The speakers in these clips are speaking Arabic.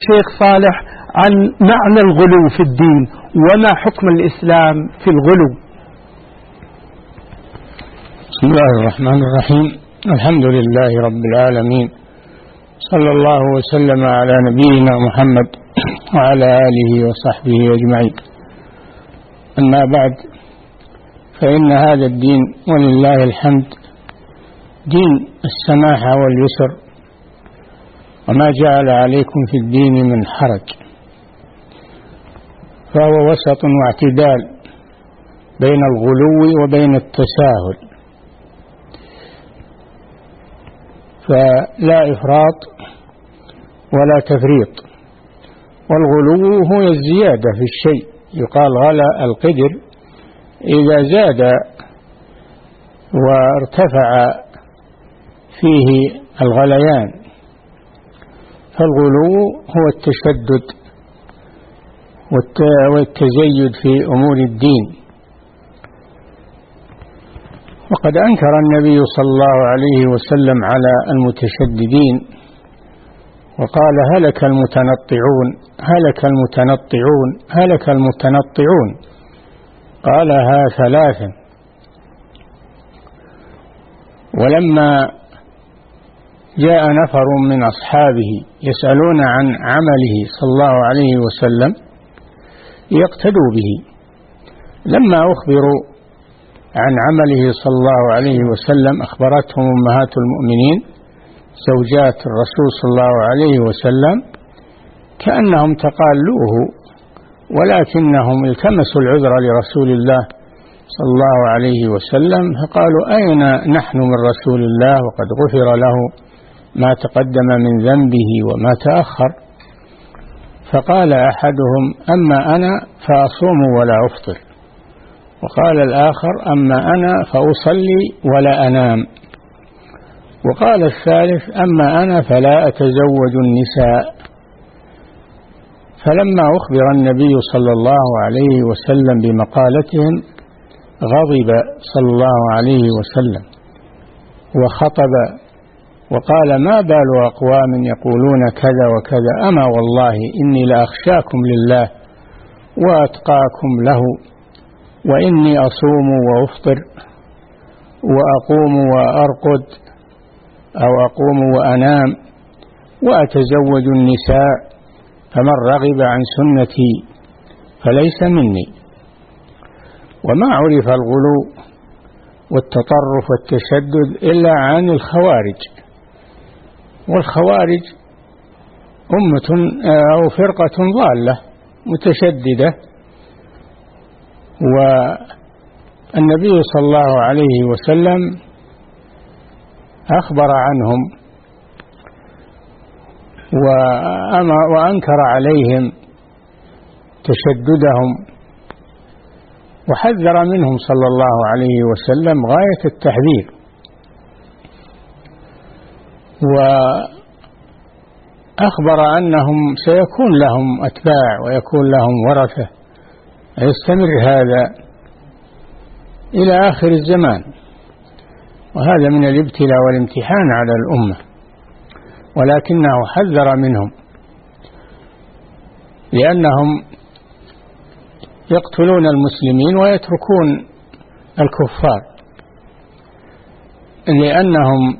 شيخ صالح عن معنى الغلو في الدين وما حكم الإسلام في الغلو. بسم الله الرحمن الرحيم. الحمد لله رب العالمين، صلى الله وسلم على نبينا محمد وعلى آله وصحبه أجمعين. أما بعد، فإن هذا الدين ولله الحمد دين السماحة واليسر، وما جعل عليكم في الدين من حرج، فهو وسط واعتدال بين الغلو وبين التساهل، فلا إفراط ولا تفريط. والغلو هو الزيادة في الشيء، يقال غلا القدر إذا زاد وارتفع فيه الغليان، فالغلو هو التشدد والتزيد في أمور الدين. وقد أنكر النبي صلى الله عليه وسلم على المتشددين وقال: هلك المتنطعون، هلك المتنطعون، هلك المتنطعون، قالها ثلاثا. ولما جاء نفر من أصحابه يسألون عن عمله صلى الله عليه وسلم يقتدوا به، لما أخبروا عن عمله صلى الله عليه وسلم أخبرتهم أمهات المؤمنين زوجات الرسول صلى الله عليه وسلم كأنهم تقالوه، ولكنهم التمسوا العذر لرسول الله صلى الله عليه وسلم، فقالوا: أين نحن من رسول الله وقد غفر له ما تقدم من ذنبه وما تأخر؟ فقال أحدهم: أما أنا فأصوم ولا أفطر، وقال الآخر: أما أنا فأصلي ولا أنام، وقال الثالث: أما أنا فلا أتزوج النساء. فلما أخبر النبي صلى الله عليه وسلم بمقالتهم غضب صلى الله عليه وسلم وخطب وقال: ما بال أقوام يقولون كذا وكذا، أما والله إني لأخشاكم لله وأتقاكم له، وإني أصوم وأفطر وأقوم وأرقد أو أقوم وأنام وأتزوج النساء، فمن رغب عن سنتي فليس مني. وما عرف الغلو والتطرف والتشدد إلا عن الخوارج، والخوارج أمة أو فرقة ضالة متشددة، والنبي صلى الله عليه وسلم أخبر عنهم وأنكر عليهم تشددهم وحذر منهم صلى الله عليه وسلم غاية التحذير، وأخبر أنهم سيكون لهم أتباع ويكون لهم ورثة، يستمر هذا إلى آخر الزمان، وهذا من الابتلاء والامتحان على الأمة، ولكنه حذر منهم لأنهم يقتلون المسلمين ويتركون الكفار، لأنهم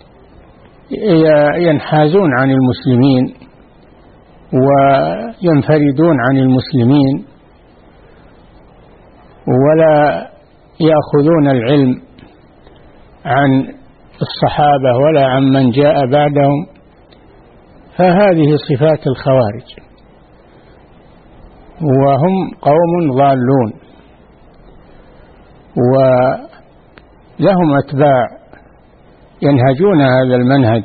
ينحازون عن المسلمين وينفردون عن المسلمين ولا يأخذون العلم عن الصحابة ولا عن من جاء بعدهم، فهذه صفات الخوارج، وهم قوم ضالون ولهم أتباع ينهجون هذا المنهج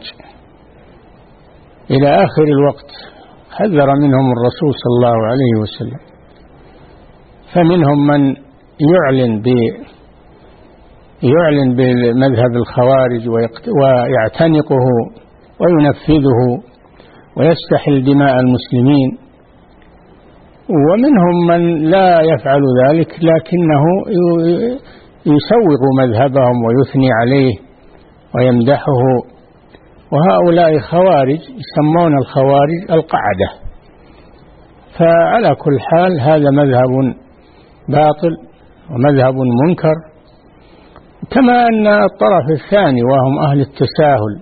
إلى آخر الوقت. حذر منهم الرسول صلى الله عليه وسلم، فمنهم من يعلن بمذهب الخوارج ويعتنقه وينفذه ويستحل دماء المسلمين، ومنهم من لا يفعل ذلك لكنه يسوغ مذهبهم ويثني عليه ويمدحه، وهؤلاء خوارج يسمون الخوارج القعدة، فعلى كل حال هذا مذهب باطل ومذهب منكر، كما أن الطرف الثاني وهم أهل التساهل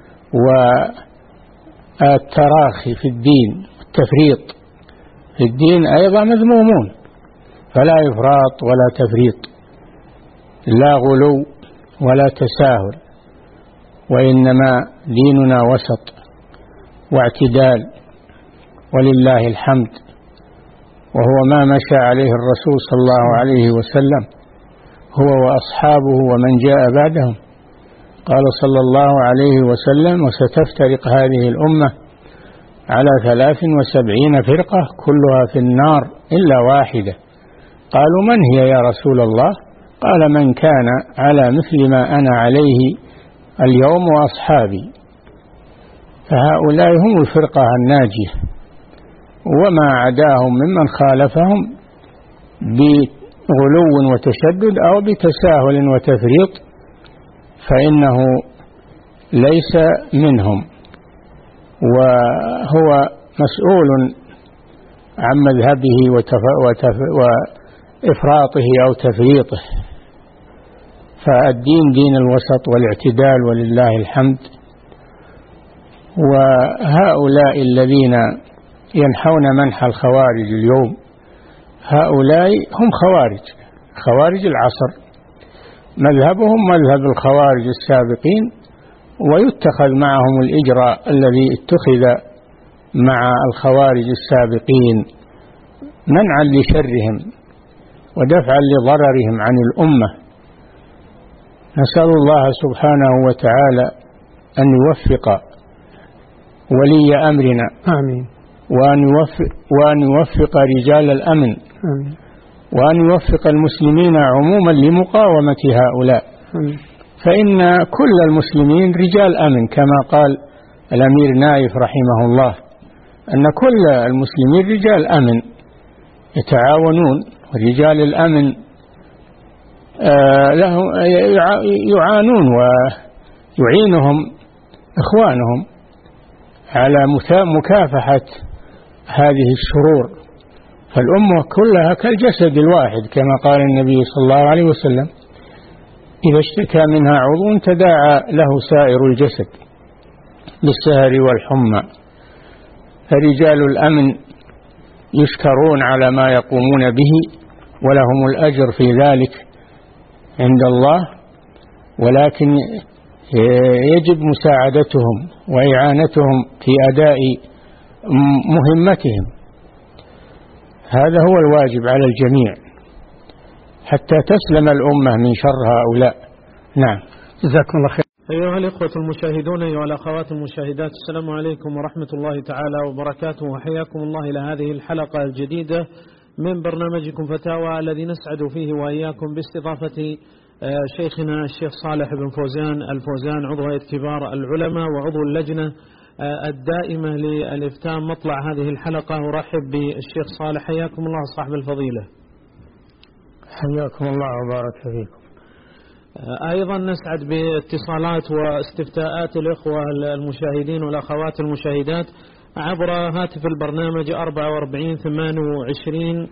والتراخي في الدين والتفريط في الدين أيضا مذمومون، فلا إفراط ولا تفريط، لا غلو ولا تساهل، وإنما ديننا وسط واعتدال ولله الحمد، وهو ما مشى عليه الرسول صلى الله عليه وسلم هو وأصحابه ومن جاء بعدهم. قال صلى الله عليه وسلم: وستفترق هذه الأمة على 73 فرقة كلها في النار إلا واحدة. قالوا: من هي يا رسول الله؟ قال: من كان على مثل ما أنا عليه اليوم وأصحابي. فهؤلاء هم الفرقة الناجية، وما عداهم ممن خالفهم بغلو وتشدد أو بتساهل وتفريط فإنه ليس منهم، وهو مسؤول عن مذهبه وإفراطه أو تفريطه. فالدين دين الوسط والاعتدال ولله الحمد. وهؤلاء الذين ينحون منح الخوارج اليوم هؤلاء هم خوارج العصر، مذهبهم مذهب الخوارج السابقين، ويتخذ معهم الإجراء الذي اتخذ مع الخوارج السابقين منعا لشرهم ودفعا لضررهم عن الأمة. نسأل الله سبحانه وتعالى أن يوفق ولي أمرنا، آمين، وأن يوفق رجال الأمن، آمين، وأن يوفق المسلمين عموما لمقاومة هؤلاء، آمين. فإن كل المسلمين رجال أمن، كما قال الأمير نايف رحمه الله، أن كل المسلمين رجال أمن يتعاونون، ورجال الأمن يعانون ويعينهم إخوانهم على مكافحة هذه الشرور. فالأمة كلها كالجسد الواحد، كما قال النبي صلى الله عليه وسلم: إذا اشتكى منها عضو تداعى له سائر الجسد بالسهر والحمى. فرجال الأمن يشكرون على ما يقومون به ولهم الأجر في ذلك عند الله، ولكن يجب مساعدتهم وإعانتهم في أداء مهمتهم. هذا هو الواجب على الجميع حتى تسلم الأمة من شر هؤلاء. نعم، جزاكم الله خير. أيها الإخوة المشاهدون، أيها الأخوات المشاهدات، السلام عليكم ورحمة الله تعالى وبركاته، وحياكم الله إلى هذه الحلقة الجديدة من برنامجكم فتاوى، الذي نسعد فيه وإياكم باستضافة شيخنا الشيخ صالح بن فوزان الفوزان، عضو هيئة كبار العلماء وعضو اللجنة الدائمة للإفتاء. مطلع هذه الحلقة أرحب بالشيخ صالح، حياكم الله صاحب الفضيلة. حياكم الله وبارك فيكم. أيضا نسعد باتصالات واستفتاءات الإخوة المشاهدين والأخوات المشاهدات عبر هاتف البرنامج 44 28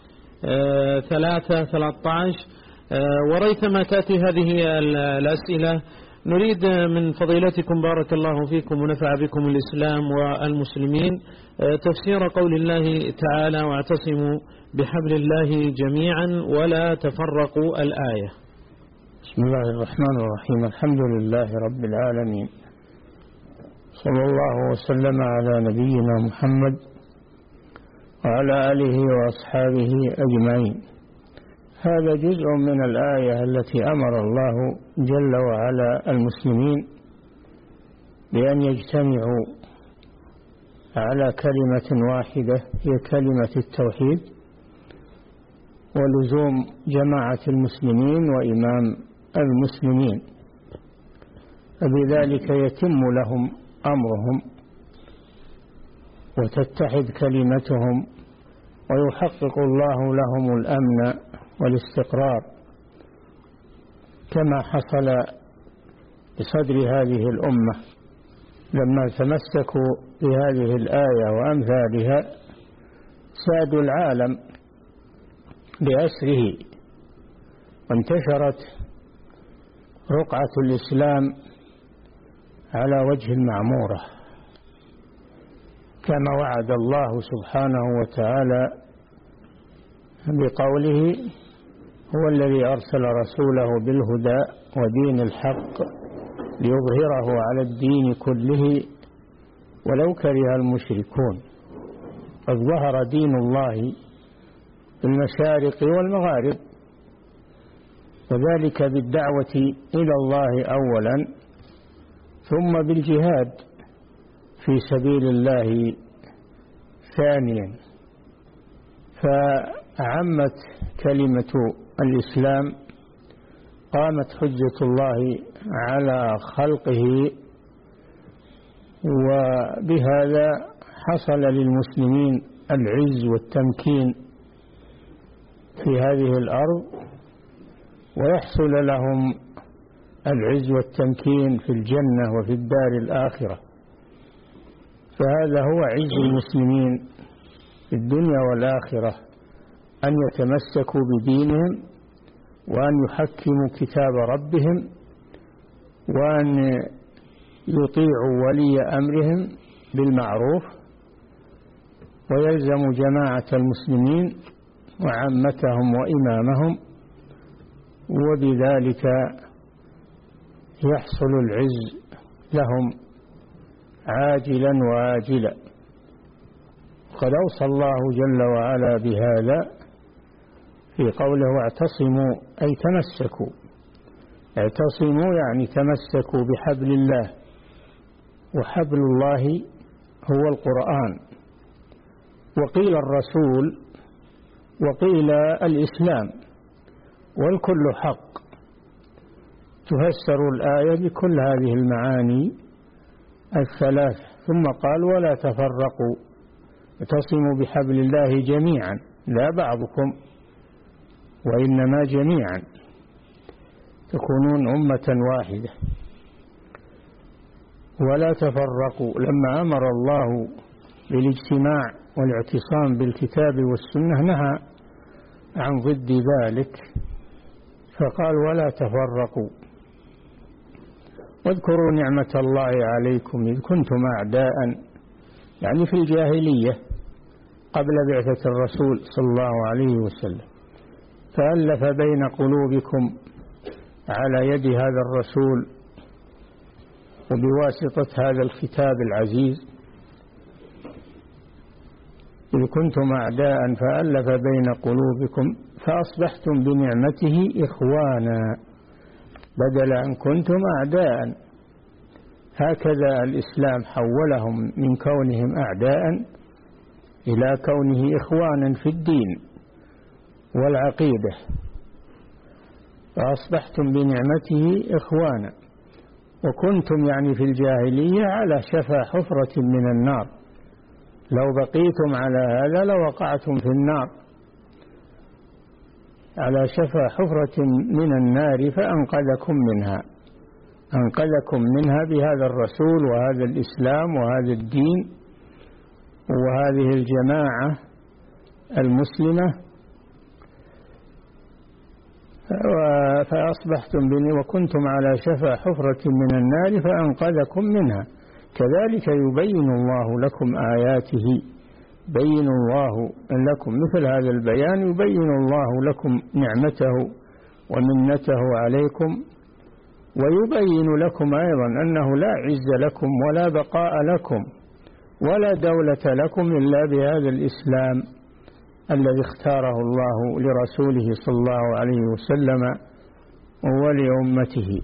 313. وريثما تأتي هذه الأسئلة نريد من فضيلتكم بارك الله فيكم ونفع بكم الإسلام والمسلمين تفسير قول الله تعالى: واعتصموا بحبل الله جميعا ولا تفرقوا الآية. بسم الله الرحمن الرحيم. الحمد لله رب العالمين، صلى الله وسلم على نبينا محمد وعلى آله وأصحابه أجمعين. هذا جزء من الآية التي أمر الله جل وعلا المسلمين بأن يجتمعوا على كلمة واحدة هي كلمة التوحيد، ولزوم جماعة المسلمين وإمام المسلمين، فبذلك يتم لهم أمرهم وتتحد كلمتهم ويحقق الله لهم الأمن والاستقرار، كما حصل بصدر هذه الأمة لما تمسكوا بهذه الآية وأمثالها سادوا العالم بأسره، وانتشرت رقعة الإسلام على وجه المعمورة، كما وعد الله سبحانه وتعالى بقوله: هو الذي أرسل رسوله بالهدى ودين الحق ليظهره على الدين كله ولو كره المشركون. قد ظهر دين الله في المشارق والمغارب، وذلك بالدعوة إلى الله أولا، ثم بالجهاد في سبيل الله ثانيا، فعمت كلمة الإسلام، قامت حجة الله على خلقه، وبهذا حصل للمسلمين العز والتمكين في هذه الأرض، ويحصل لهم العز والتمكين في الجنة وفي الدار الآخرة. فهذا هو عز المسلمين في الدنيا والآخرة، أن يتمسكوا بدينهم، وأن يحكموا كتاب ربهم، وأن يطيعوا ولي أمرهم بالمعروف، ويلزم جماعة المسلمين وعامتهم وإمامهم، وبذلك يحصل العز لهم عاجلا وآجلا. قد أوصى الله جل وعلا بهذا في قوله: واعتصموا، أي تمسكوا. اعتصموا يعني تمسكوا بحبل الله، وحبل الله هو القرآن، وقيل الرسول، وقيل الإسلام، والكل حق. تفسر الآية بكل هذه المعاني الثلاث. ثم قال: ولا تفرقوا، اعتصموا بحبل الله جميعا، لا بعضكم، وإنما جميعا، تكونون أمة واحدة. ولا تفرقوا، لما أمر الله بالاجتماع والاعتصام بالكتاب والسنة نهى عن ضد ذلك، فقال: ولا تفرقوا. واذكروا نعمة الله عليكم إذ كنتم أعداء، يعني في الجاهلية قبل بعثة الرسول صلى الله عليه وسلم، فألف بين قلوبكم على يد هذا الرسول وبواسطة هذا الكتاب العزيز. إذ كنتم أعداء فألف بين قلوبكم فأصبحتم بنعمته إخوانا، بدل أن كنتم أعداء. هكذا الإسلام حولهم من كونهم أعداء إلى كونه إخوانا في الدين والعقيدة، فأصبحتم بنعمته إخوانا. وكنتم يعني في الجاهلية على شفا حفرة من النار، لو بقيتم على هذا لوقعتم في النار، على شفا حفرة من النار فأنقذكم منها، أنقذكم منها بهذا الرسول وهذا الإسلام وهذا الدين وهذه الجماعة المسلمة. فأصبحتم وكنتم على شفا حفرة من النار فأنقذكم منها. كذلك يبين الله لكم آياته، بين الله لكم مثل هذا البيان، يبين الله لكم نعمته ومنته عليكم، ويبين لكم أيضا أنه لا عز لكم ولا بقاء لكم ولا دولة لكم إلا بهذا الإسلام الذي اختاره الله لرسوله صلى الله عليه وسلم ولأمته.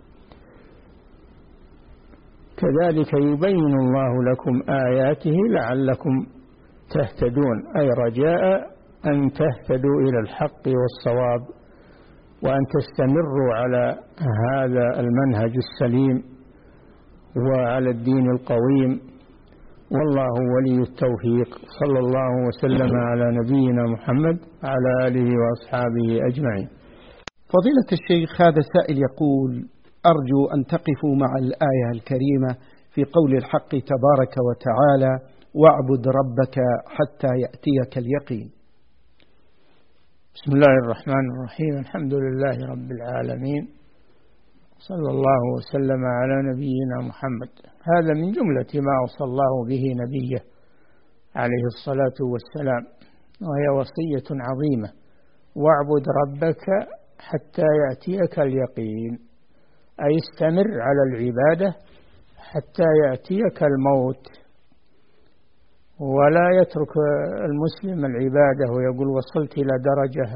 كذلك يبين الله لكم آياته لعلكم تهتدون، أي رجاء أن تهتدوا إلى الحق والصواب، وأن تستمروا على هذا المنهج السليم وعلى الدين القويم. والله ولي التوفيق. صلى الله وسلم على نبينا محمد على آله وأصحابه أجمعين. فضيلة الشيخ، هذا سائل يقول: أرجو أن تقفوا مع الآية الكريمة في قول الحق تبارك وتعالى: واعبد ربك حتى يأتيك اليقين. بسم الله الرحمن الرحيم. الحمد لله رب العالمين، صلى الله وسلم على نبينا محمد. هذا من جملة ما أوصى الله به نبيه عليه الصلاة والسلام، وهي وصية عظيمة: واعبد ربك حتى يأتيك اليقين، أي استمر على العبادة حتى يأتيك الموت. ولا يترك المسلم العبادة ويقول وصلت إلى درجة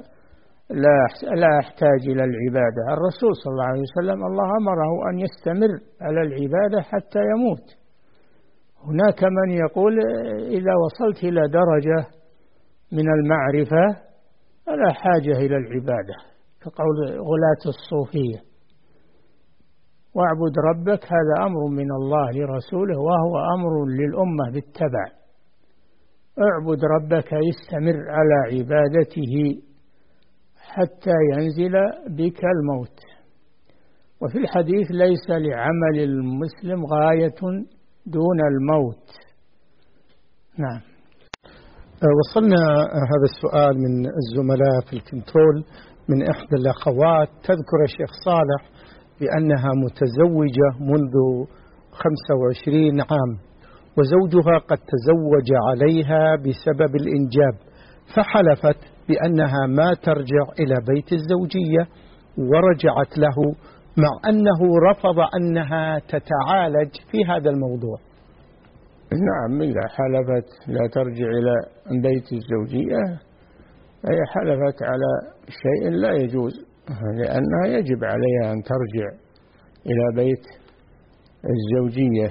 لا أحتاج إلى العبادة. الرسول صلى الله عليه وسلم الله أمره أن يستمر على العبادة حتى يموت. هناك من يقول إذا وصلت إلى درجة من المعرفة فلا حاجة إلى العبادة، كقول غلاة الصوفية. واعبد ربك هذا أمر من الله لرسوله، وهو أمر للأمة بالتبع. اعبد ربك، يستمر على عبادته حتى ينزل بك الموت. وفي الحديث: ليس لعمل المسلم غاية دون الموت. نعم. وصلنا هذا السؤال من الزملاء في الكنترول من إحدى الأخوات، تذكر الشيخ صالح بأنها متزوجة منذ 25 عام، وزوجها قد تزوج عليها بسبب الإنجاب، فحلفت بأنها ما ترجع إلى بيت الزوجية، ورجعت له مع أنه رفض أنها تتعالج في هذا الموضوع. نعم، إذا حلفت لا ترجع إلى بيت الزوجية هي حلفت على شيء لا يجوز، لأنها يجب عليها أن ترجع إلى بيت الزوجية.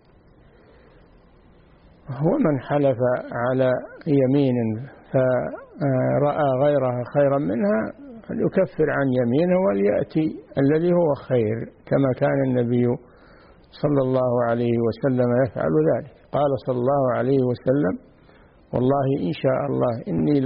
ومن حلف على يمين فرأى غيرها خيرا منها فليكفر عن يمينه وليأتي الذي هو خير، كما كان النبي صلى الله عليه وسلم يفعل ذلك. قال صلى الله عليه وسلم: والله إن شاء الله إني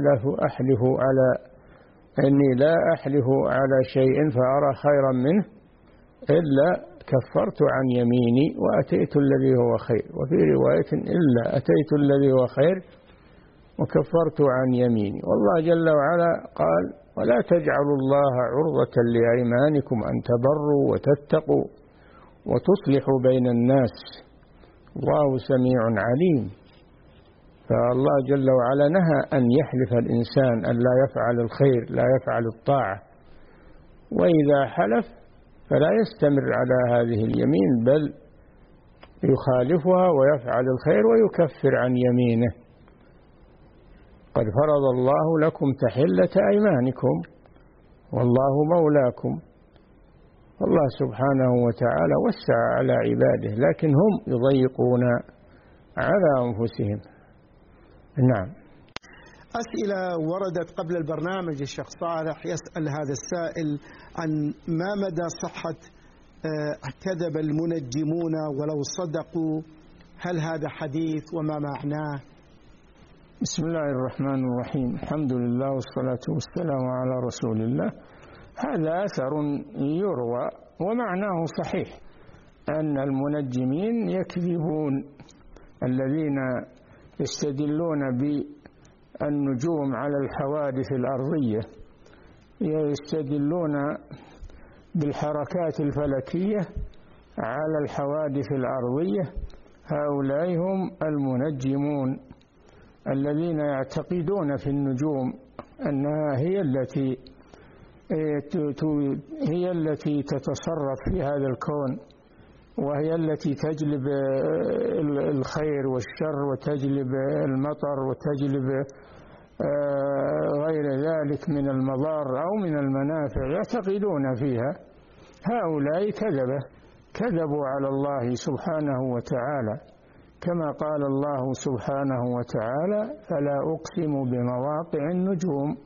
لا أحلف على شيء فأرى خيرا منه إلا كفرت عن يميني وأتيت الذي هو خير. وفي رواية: إلا أتيت الذي هو خير وكفرت عن يميني. والله جل وعلا قال: ولا تجعلوا الله عرضة لأيمانكم أن تبروا وتتقوا وتصلحوا بين الناس والله سميع عليم. فالله جل وعلا نهى أن يحلف الإنسان أن لا يفعل الخير، لا يفعل الطاعة، وإذا حلف فلا يستمر على هذه اليمين، بل يخالفها ويفعل الخير ويكفر عن يمينه. قد فرض الله لكم تحلة أيمانكم والله مولاكم. الله سبحانه وتعالى وسع على عباده، لكن هم يضيقون على أنفسهم. نعم. أسئلة وردت قبل البرنامج. الشيخ صالح يسأل هذا السائل عن ما مدى صحة كذب المنجمون ولو صدقوا، هل هذا حديث وما معناه؟ بسم الله الرحمن الرحيم. الحمد لله والصلاة والسلام على رسول الله. هذا أثر يروى ومعناه صحيح، أن المنجمين يكذبون، الذين يستدلون بالنجوم على الحوادث الأرضية، يستدلون بالحركات الفلكية على الحوادث الأرضية. هؤلاء هم المنجمون الذين يعتقدون في النجوم أنها هي التي تتصرف في هذا الكون، وهي التي تجلب الخير والشر وتجلب المطر وتجلب غير ذلك من المضار أو من المنافع، يعتقدون فيها. هؤلاء كذبوا على الله سبحانه وتعالى، كما قال الله سبحانه وتعالى: فلا أقسم بمواقع النجوم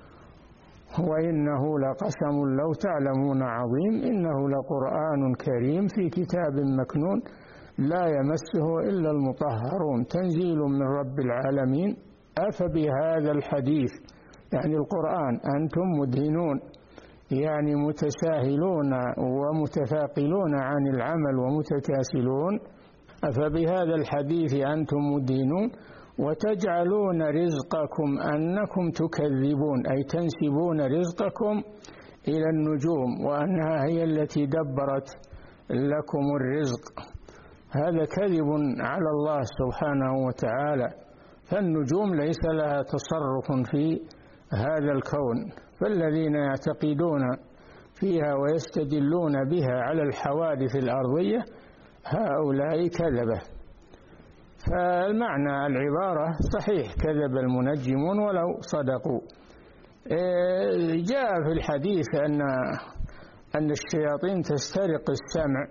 وإنه لقسم لو تعلمون عظيم إنه لقرآن كريم في كتاب مكنون لا يمسه إلا المطهرون تنزيل من رب العالمين أفبهذا الحديث، يعني القرآن، أنتم مدهنون، يعني متساهلون ومتثاقلون عن العمل ومتكاسلون. أفبهذا الحديث أنتم مدينون وتجعلون رزقكم أنكم تكذبون، أي تنسبون رزقكم إلى النجوم وأنها هي التي دبرت لكم الرزق. هذا كذب على الله سبحانه وتعالى، فالنجوم ليس لها تصرف في هذا الكون، فالذين يعتقدون فيها ويستدلون بها على الحوادث الأرضية هؤلاء كذبة. فالمعنى العبارة صحيح، كذب المنجمون ولو صدقوا. جاء في الحديث أن الشياطين تسترق السمع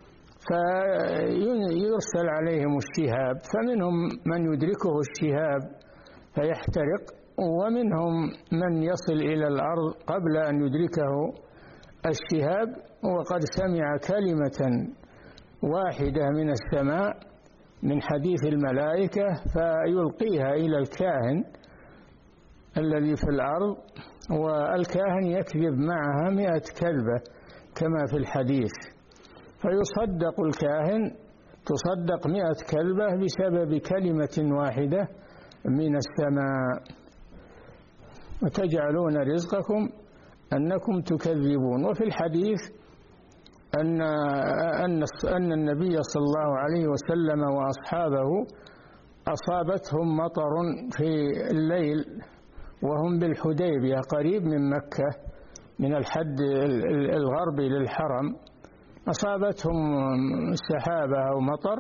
فيرسل عليهم الشهاب، فمنهم من يدركه الشهاب فيحترق، ومنهم من يصل إلى الأرض قبل أن يدركه الشهاب وقد سمع كلمة واحدة من السماء من حديث الملائكة فيلقيها إلى الكاهن الذي في الأرض، والكاهن يكذب معها 100 كذبة كما في الحديث، فيصدق الكاهن، تصدق 100 كذبة بسبب كلمة واحدة من السماء. وتجعلون رزقكم أنكم تكذبون. وفي الحديث أن النبي صلى الله عليه وسلم وأصحابه أصابتهم مطر في الليل وهم بالحديبية قريب من مكة من الحد الغربي للحرم، أصابتهم سحابة أو مطر،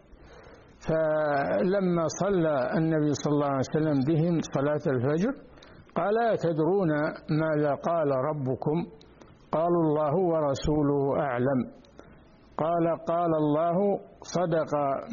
فلما صلى النبي صلى الله عليه وسلم بهم صلاة الفجر قال: أتدرون ماذا قال ربكم؟ قالوا: الله ورسوله أعلم. قال الله: صدق،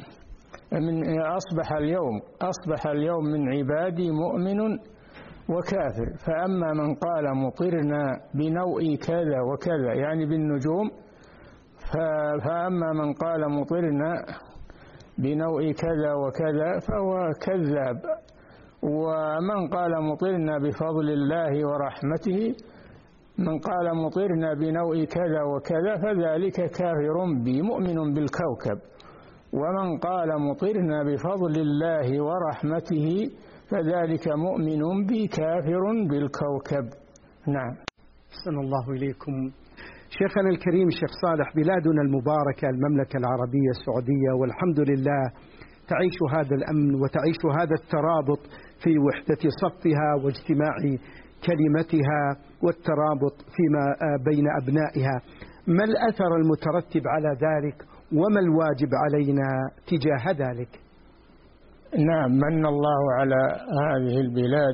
أصبح اليوم من عبادي مؤمن وكافر، فأما من قال مطرنا بنوء كذا وكذا يعني بالنجوم، فأما من قال مطرنا بنوء كذا وكذا فهو كذاب، ومن قال مطرنا بفضل الله ورحمته، من قال مطرنا بنوء كذا وكذا فذلك كافر بي مؤمن بالكوكب، ومن قال مطرنا بفضل الله ورحمته فذلك مؤمن بي كافر بالكوكب. نعم. أحسن الله إليكم. شيخنا الكريم الشيخ صالح، بلادنا المباركة المملكة العربية السعودية والحمد لله تعيش هذا الأمن وتعيش هذا الترابط في وحدة صفها واجتماع كلمتها والترابط فيما بين أبنائها. ما الأثر المترتب على ذلك وما الواجب علينا تجاه ذلك؟ نعم، من الله على هذه البلاد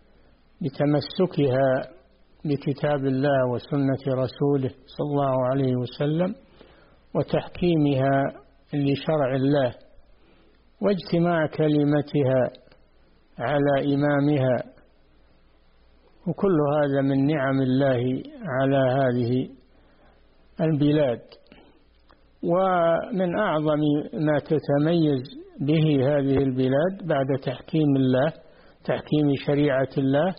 بتمسكها بكتاب الله وسنة رسوله صلى الله عليه وسلم وتحكيمها لشرع الله واجتماع كلمتها على إمامها، وكل هذا من نعم الله على هذه البلاد. ومن أعظم ما تتميز به هذه البلاد بعد تحكيم الله، تحكيم شريعة الله،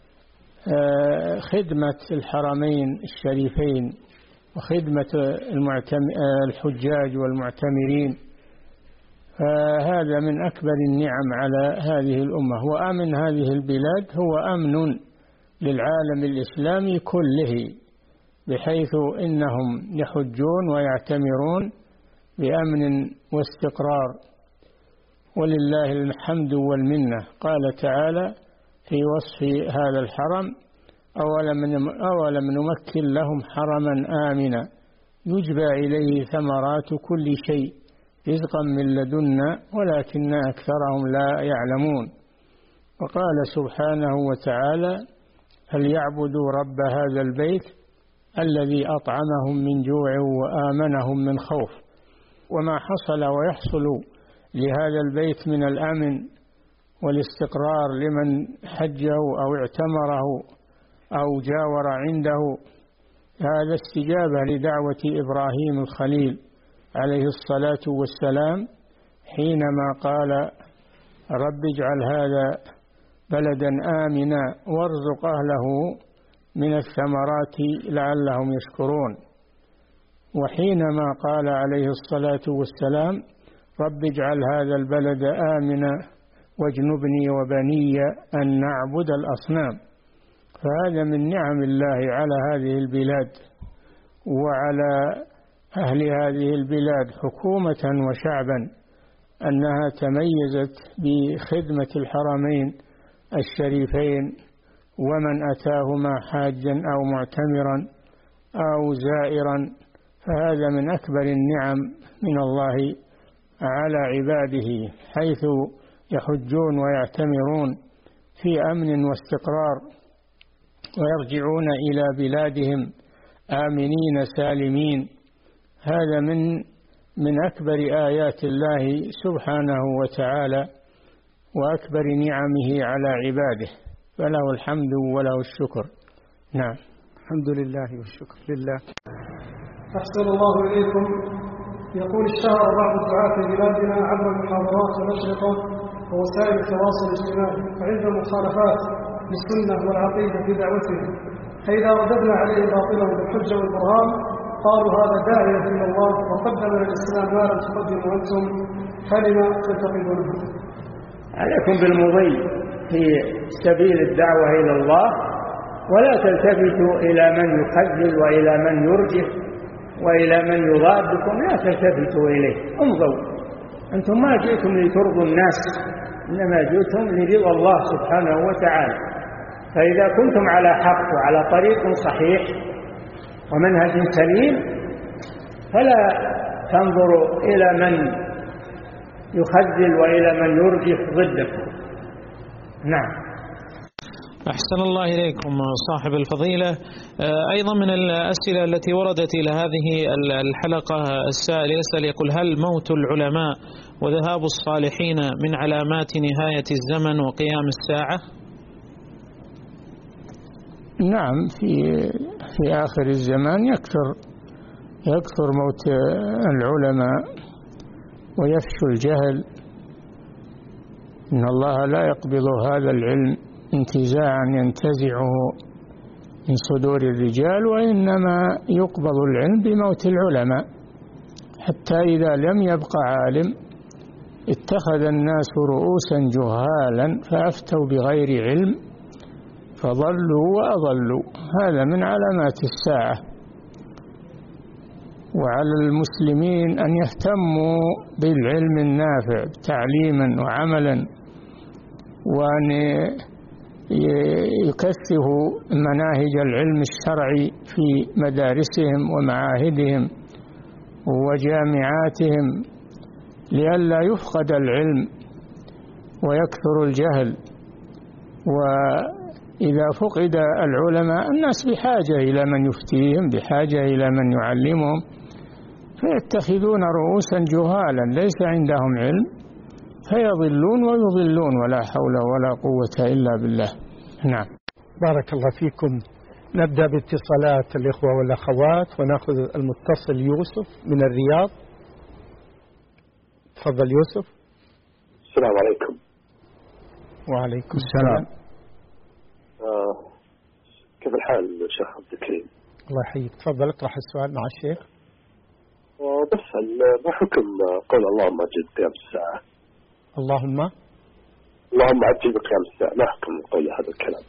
خدمة الحرمين الشريفين وخدمة الحجاج والمعتمرين، فهذا من أكبر النعم على هذه الأمة. وأمن هذه البلاد هو أمن للعالم الإسلامي كله، بحيث إنهم يحجون ويعتمرون بأمن واستقرار، ولله الحمد والمنة. قال تعالى في وصف هذا الحرم: أولم نمكن لهم حرما آمنا يجبى إليه ثمرات كل شيء رزقا من لدنا ولكن أكثرهم لا يعلمون. وقال سبحانه وتعالى: فليعبدوا رب هذا البيت الذي أطعمهم من جوع وآمنهم من خوف. وما حصل ويحصل لهذا البيت من الأمن والاستقرار لمن حجه أو اعتمره أو جاور عنده، هذا استجابة لدعوة إبراهيم الخليل عليه الصلاة والسلام حينما قال: رب اجعل هذا بلدا آمنا وارزق أهله من الثمرات لعلهم يشكرون. وحينما قال عليه الصلاة والسلام: رب اجعل هذا البلد آمنا واجنبني وبني أن نعبد الأصنام. فهذا من نعم الله على هذه البلاد وعلى أهل هذه البلاد حكومة وشعبا، أنها تميزت بخدمة الحرمين الشريفين، ومن أتاهما حاجا أو معتمرا أو زائرا، فهذا من أكبر النعم من الله على عباده، حيث يحجون ويعتمرون في أمن واستقرار، ويرجعون إلى بلادهم آمنين سالمين. هذا من أكبر آيات الله سبحانه وتعالى وأكبر نعمه على عباده، فله الحمد وله الشكر. نعم. الحمد لله والشكر لله. أحسن الله إليكم. يقول اشتهر بعض الدعاة في بلادنا عبر المحاضرات والأشرطة ووسائل التواصل الاجتماعي فعند مخالفات للسنة والعقيدة في دعوتهم، فإذا رددنا عليه باطلا بالحجة والبرهان قالوا هذا داعية إلى الله وقدم للإسلام ما لم تقدموا أنتم، فلما تنتقدونه؟ عليكم بالمضي في سبيل الدعوة إلى الله، ولا تلتفتوا إلى من يخذل وإلى من يرجح وإلى من يضادكم، لا تلتفتوا إليه، امضوا. أنتم ما جئتم لترضوا الناس، إنما جئتم لرضا الله سبحانه وتعالى. فإذا كنتم على حق وعلى طريق صحيح ومنهج سليم فلا تنظروا إلى من يخذل وإلى من يرجح ضدكم. نعم. أحسن الله إليكم صاحب الفضيلة. أيضا من الأسئلة التي وردت إلى هذه الحلقة السائل يسأل يقول: هل موت العلماء وذهاب الصالحين من علامات نهاية الزمن وقيام الساعة؟ نعم، في آخر الزمان يكثر موت العلماء ويفشو الجهل. إن الله لا يقبض هذا العلم انتزاعا ينتزعه من صدور الرجال، وإنما يقبض العلم بموت العلماء، حتى إذا لم يبق عالم اتخذ الناس رؤوسا جهالا فأفتوا بغير علم فضلوا وأضلوا. هذا من علامات الساعة. وعلى المسلمين أن يهتموا بالعلم النافع تعليما وعملا، وأن يكثفوا مناهج العلم الشرعي في مدارسهم ومعاهدهم وجامعاتهم، لئلا يفقد العلم ويكثر الجهل. وإذا فقد العلماء الناس بحاجة إلى من يفتيهم، بحاجة إلى من يعلمهم، فيتخذون رؤوسا جهالا ليس عندهم علم فيضلون ويضلون، ولا حول ولا قوة إلا بالله. نعم. بارك الله فيكم. نبدأ باتصالات الإخوة والأخوات، ونأخذ المتصل يوسف من الرياض. تفضل يوسف. السلام عليكم. وعليكم السلام. كيف الحال شيخ عبد الكريم؟ الله يحييك. تفضل اطرح السؤال مع الشيخ. بسأل ما حكم قول اللهم عجل قيام الساعة؟ اللهم عجل بقيام الساعة، ما حكم قول هذا الكلام؟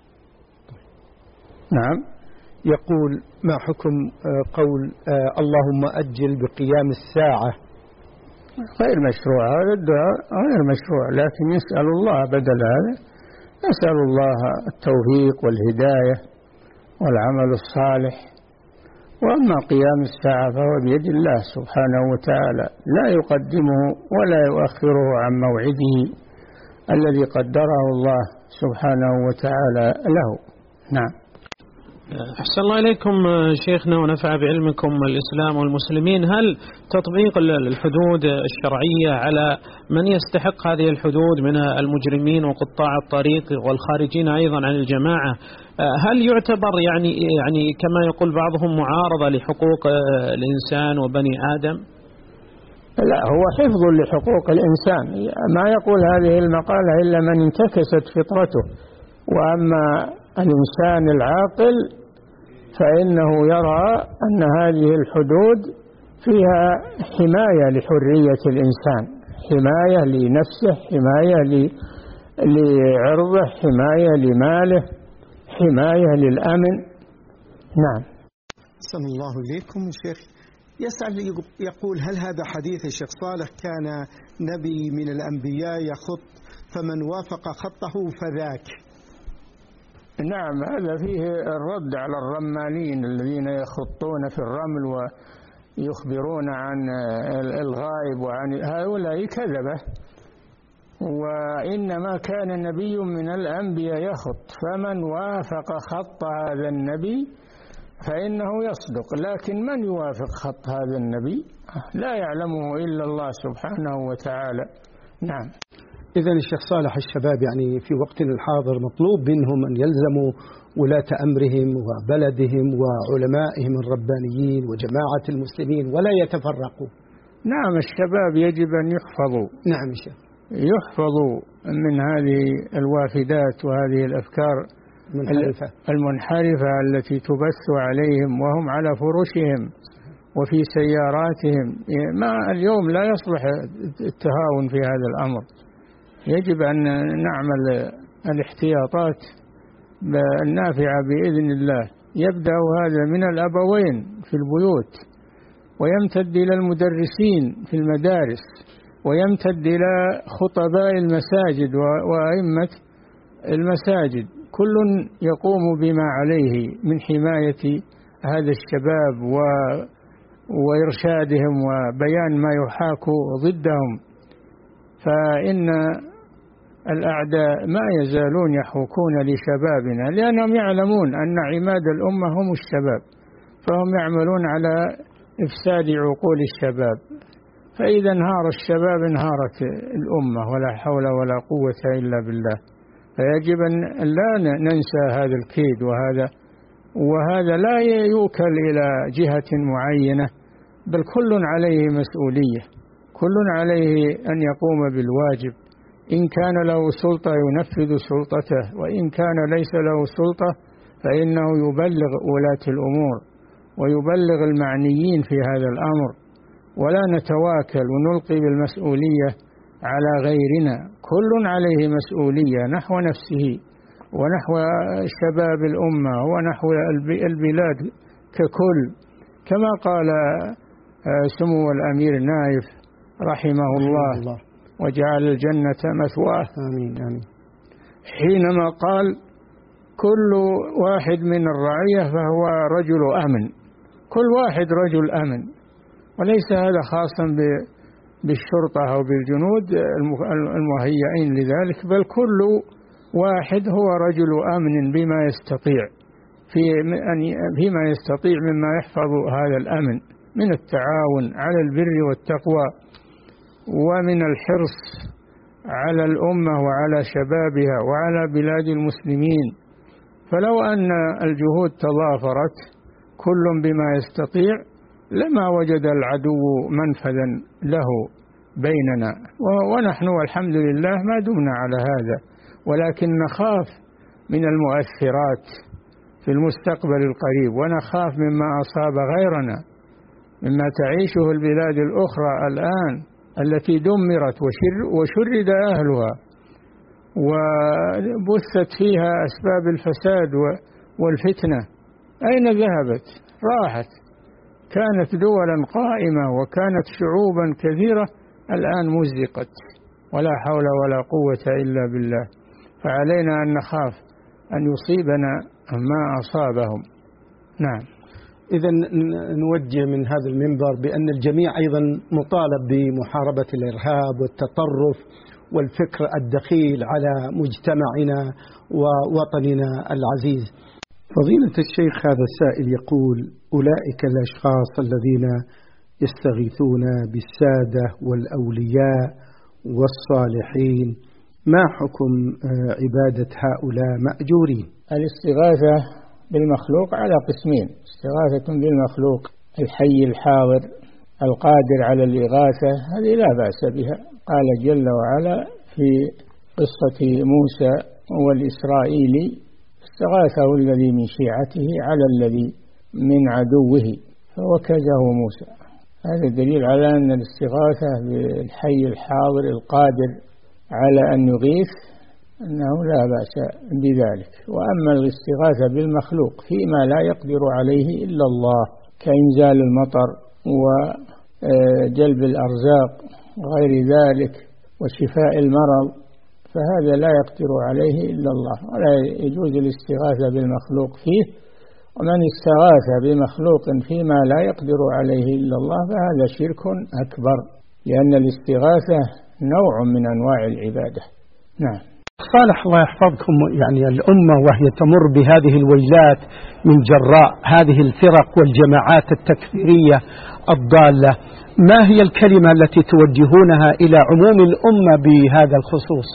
نعم. يقول: ما حكم قول اللهم أجل بقيام الساعة؟ غير مشروع، هذا الدعاء غير مشروع، لكن يسأل الله بدل هذا، يسأل الله التوفيق والهداية والعمل الصالح. وأما قيام الساعة فهو بيد الله سبحانه وتعالى، لا يقدمه ولا يؤخره عن موعده الذي قدره الله سبحانه وتعالى له. نعم. أحسن الله إليكم شيخنا ونفع بعلمكم الإسلام والمسلمين. هل تطبيق الحدود الشرعية على من يستحق هذه الحدود من المجرمين وقطاع الطريق والخارجين أيضا عن الجماعة، هل يعتبر يعني كما يقول بعضهم معارضة لحقوق الإنسان وبني آدم؟ لا، هو حفظ لحقوق الإنسان. ما يقول هذه المقالة إلا من انتكست فطرته. وأما الإنسان العاقل فإنه يرى أن هذه الحدود فيها حماية لحرية الإنسان، حماية لنفسه، حماية لعرضه، حماية لماله، حماية للأمن. نعم. أحسن الله إليكم شيخ. يسأل يقول: هل هذا حديث الشيخ صالح كان نبي من الأنبياء يخط فمن وافق خطه فذاك؟ نعم، هذا فيه الرد على الرمالين الذين يخطون في الرمل ويخبرون عن الغائب، وعن هؤلاء كذبة. وإنما كان نبي من الأنبياء يخط، فمن وافق خط هذا النبي فإنه يصدق، لكن من يوافق خط هذا النبي لا يعلمه إلا الله سبحانه وتعالى. نعم. إذن الشيخ صالح، الشباب يعني في وقتنا الحاضر مطلوب منهم أن يلزموا ولاة أمرهم وبلدهم وعلمائهم الربانيين وجماعة المسلمين ولا يتفرقوا. نعم، الشباب يجب أن يحفظوا. نعم الشيخ. يحفظوا من هذه الوافدات وهذه الأفكار المنحرفة التي تبث عليهم وهم على فرشهم وفي سياراتهم. ما اليوم لا يصلح التهاون في هذا الأمر، يجب أن نعمل الاحتياطات النافعة بإذن الله. يبدأ هذا من الأبوين في البيوت، ويمتد إلى المدرسين في المدارس، ويمتد إلى خطباء المساجد وأئمة المساجد. كل يقوم بما عليه من حماية هذا الشباب وإرشادهم وبيان ما يحاك ضدهم، فإن الأعداء ما يزالون يحوكون لشبابنا، لأنهم يعلمون أن عماد الأمة هم الشباب، فهم يعملون على إفساد عقول الشباب. فإذا انهار الشباب انهارت الأمة، ولا حول ولا قوة إلا بالله. فيجب أن لا ننسى هذا الكيد، وهذا لا يوكل إلى جهة معينة، بل كل عليه مسؤولية، كل عليه أن يقوم بالواجب. إن كان له سلطة ينفذ سلطته، وإن كان ليس له سلطة فإنه يبلغ ولاة الأمور ويبلغ المعنيين في هذا الأمر، ولا نتواكل ونلقي بالمسؤولية على غيرنا. كل عليه مسؤولية نحو نفسه ونحو شباب الأمة ونحو البلاد ككل، كما قال سمو الأمير نايف رحمه الله وجعل الجنة مثواه. آمين آمين. حينما قال: كل واحد من الرعية فهو رجل أمن، كل واحد رجل أمن، وليس هذا خاصا بالشرطة أو بالجنود المهيئين لذلك، بل كل واحد هو رجل أمن بما يستطيع، فيما يستطيع مما يحفظ هذا الأمن من التعاون على البر والتقوى، ومن الحرص على الأمة وعلى شبابها وعلى بلاد المسلمين. فلو أن الجهود تضافرت كل بما يستطيع لما وجد العدو منفذا له بيننا، ونحن والحمد لله ما دمنا على هذا، ولكن نخاف من المؤثرات في المستقبل القريب، ونخاف مما أصاب غيرنا، مما تعيشه البلاد الأخرى الآن التي دمرت وشرد أهلها وبثت فيها أسباب الفساد والفتنة. أين ذهبت؟ راحت. كانت دولا قائمة وكانت شعوبا كثيرة، الآن مزقت، ولا حول ولا قوة إلا بالله. فعلينا أن نخاف أن يصيبنا ما أصابهم. نعم. إذن نوجه من هذا المنبر بأن الجميع أيضا مطالب بمحاربة الإرهاب والتطرف والفكر الدخيل على مجتمعنا ووطننا العزيز. فضيلة الشيخ، هذا السائل يقول: أولئك الأشخاص الذين يستغيثون بالسادة والأولياء والصالحين، ما حكم عبادة هؤلاء مأجورين؟ الاستغاثة بالمخلوق على قسمين: استغاثة بالمخلوق الحي الحاضر القادر على الإغاثة، هذه لا بأس بها. قال جل وعلا في قصة موسى والإسرائيلي: استغاثه الذي من شيعته على الذي من عدوه فوكزه موسى. هذا دليل على أن الاستغاثة بالحي الحاضر القادر على أن يغيث أنه لا بأس بذلك. وأما الاستغاثة بالمخلوق فيما لا يقدر عليه إلا الله كإنزال المطر وجلب الأرزاق وغير ذلك وشفاء المرض فهذا لا يقدر عليه إلا الله، ولا يجوز الاستغاثة بالمخلوق فيه. ومن استغاث بمخلوق فيما لا يقدر عليه إلا الله فهذا شرك أكبر، لأن الاستغاثة نوع من أنواع العبادة. نعم. صالح الله يحفظكم، يعني الأمة وهي تمر بهذه الويلات من جراء هذه الفرق والجماعات التكفيرية الضالة، ما هي الكلمة التي توجهونها إلى عموم الأمة بهذا الخصوص؟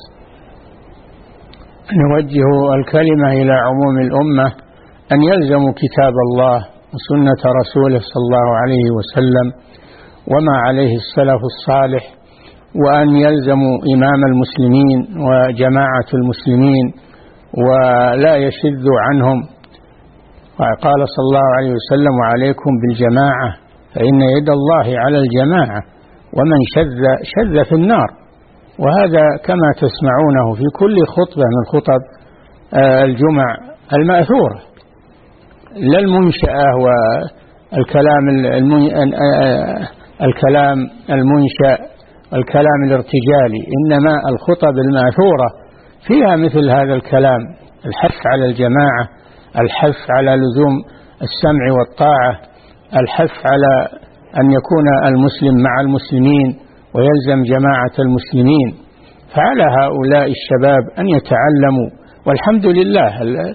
نوجه الكلمة إلى عموم الأمة أن يلزموا كتاب الله وسنة رسوله صلى الله عليه وسلم وما عليه السلف الصالح، وأن يلزموا إمام المسلمين وجماعة المسلمين ولا يشذوا عنهم. وقال صلى الله عليه وسلم: وعليكم بالجماعة فإن يد الله على الجماعة ومن شذ في النار. وهذا كما تسمعونه في كل خطبة من خطب الجمع المأثورة، لا المنشأة والكلام المنشأ الكلام الارتجالي، إنما الخطب المأثورة فيها مثل هذا الكلام: الحث على الجماعة، الحث على لزوم السمع والطاعة، الحث على أن يكون المسلم مع المسلمين ويلزم جماعة المسلمين. فعلى هؤلاء الشباب أن يتعلموا، والحمد لله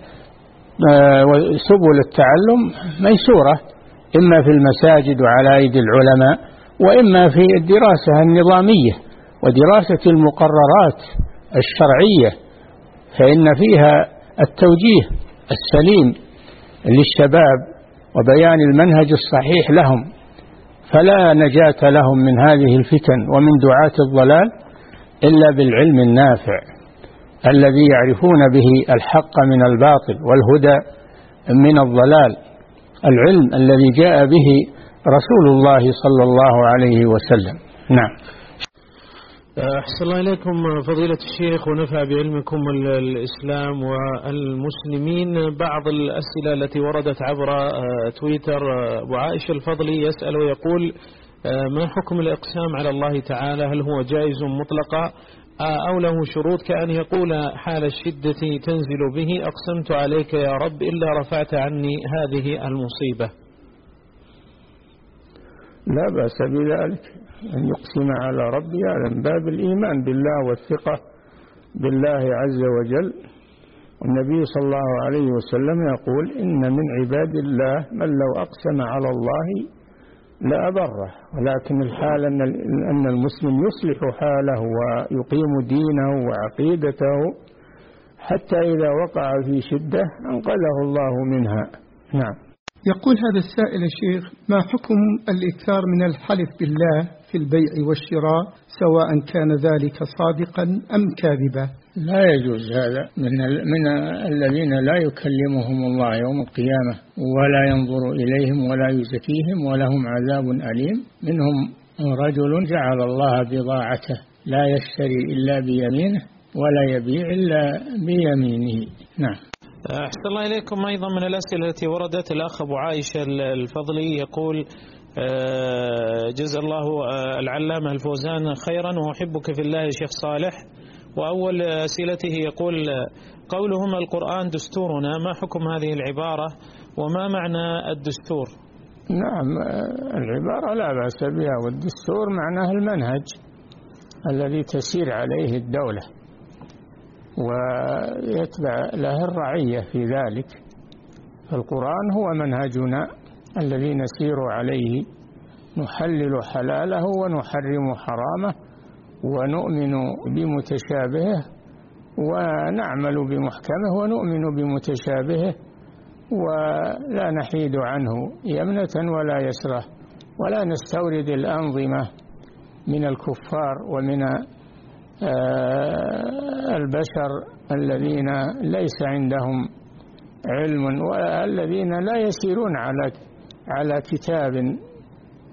سبل التعلم ميسورة، إما في المساجد وعلى أيدي العلماء، وإما في الدراسة النظامية ودراسة المقررات الشرعية، فإن فيها التوجيه السليم للشباب وبيان المنهج الصحيح لهم، فلا نجاة لهم من هذه الفتن ومن دعاة الضلال إلا بالعلم النافع الذي يعرفون به الحق من الباطل والهدى من الضلال، العلم الذي جاء به رسول الله صلى الله عليه وسلم. نعم. أحسن الله إليكم فضيلة الشيخ ونفع بعلمكم الإسلام والمسلمين. بعض الأسئلة التي وردت عبر تويتر، أبو عائشة الفضلي يسأل ويقول: ما حكم الإقسام على الله تعالى؟ هل هو جائز مطلقا أو له شروط، كأن يقول حال الشدة تنزل به: أقسمت عليك يا رب إلا رفعت عني هذه المصيبة؟ لا بأس بذلك أن يقسم على ربي على باب الإيمان بالله والثقة بالله عز وجل. والنبي صلى الله عليه وسلم يقول: إن من عباد الله من لو أقسم على الله لأبره. ولكن الحال أن المسلم يصلح حاله ويقيم دينه وعقيدته حتى إذا وقع في شدة أنقذه الله منها. نعم. يقول هذا السائل: يا شيخ، ما حكم الإكثار من الحلف بالله في البيع والشراء سواء كان ذلك صادقا أم كاذبا؟ لا يجوز هذا، من الذين لا يكلمهم الله يوم القيامة ولا ينظر إليهم ولا يزكيهم ولهم عذاب أليم. منهم رجل جعل الله بضاعته لا يشتري إلا بيمينه ولا يبيع إلا بيمينه. نعم. أحسن الله إليكم. أيضا من الأسئلة التي وردت، الأخ أبو عائشة الفضلي يقول: جزا الله العلامة الفوزان خيرا وأحبك في الله يا شيخ صالح. وأول أسئلته يقول: قولهم القرآن دستورنا، ما حكم هذه العبارة وما معنى الدستور؟ نعم، العبارة لا بأس بها، والدستور معناه المنهج الذي تسير عليه الدولة ويتبع له الرعية في ذلك. القرآن هو منهجنا الذي نسير عليه، نحلل حلاله ونحرم حرامه ونؤمن بمتشابهه ونعمل بمحكمه ونؤمن بمتشابهه ولا نحيد عنه يمنة ولا يسرة، ولا نستورد الأنظمة من الكفار ومن البشر الذين ليس عندهم علم والذين لا يسيرون على كتاب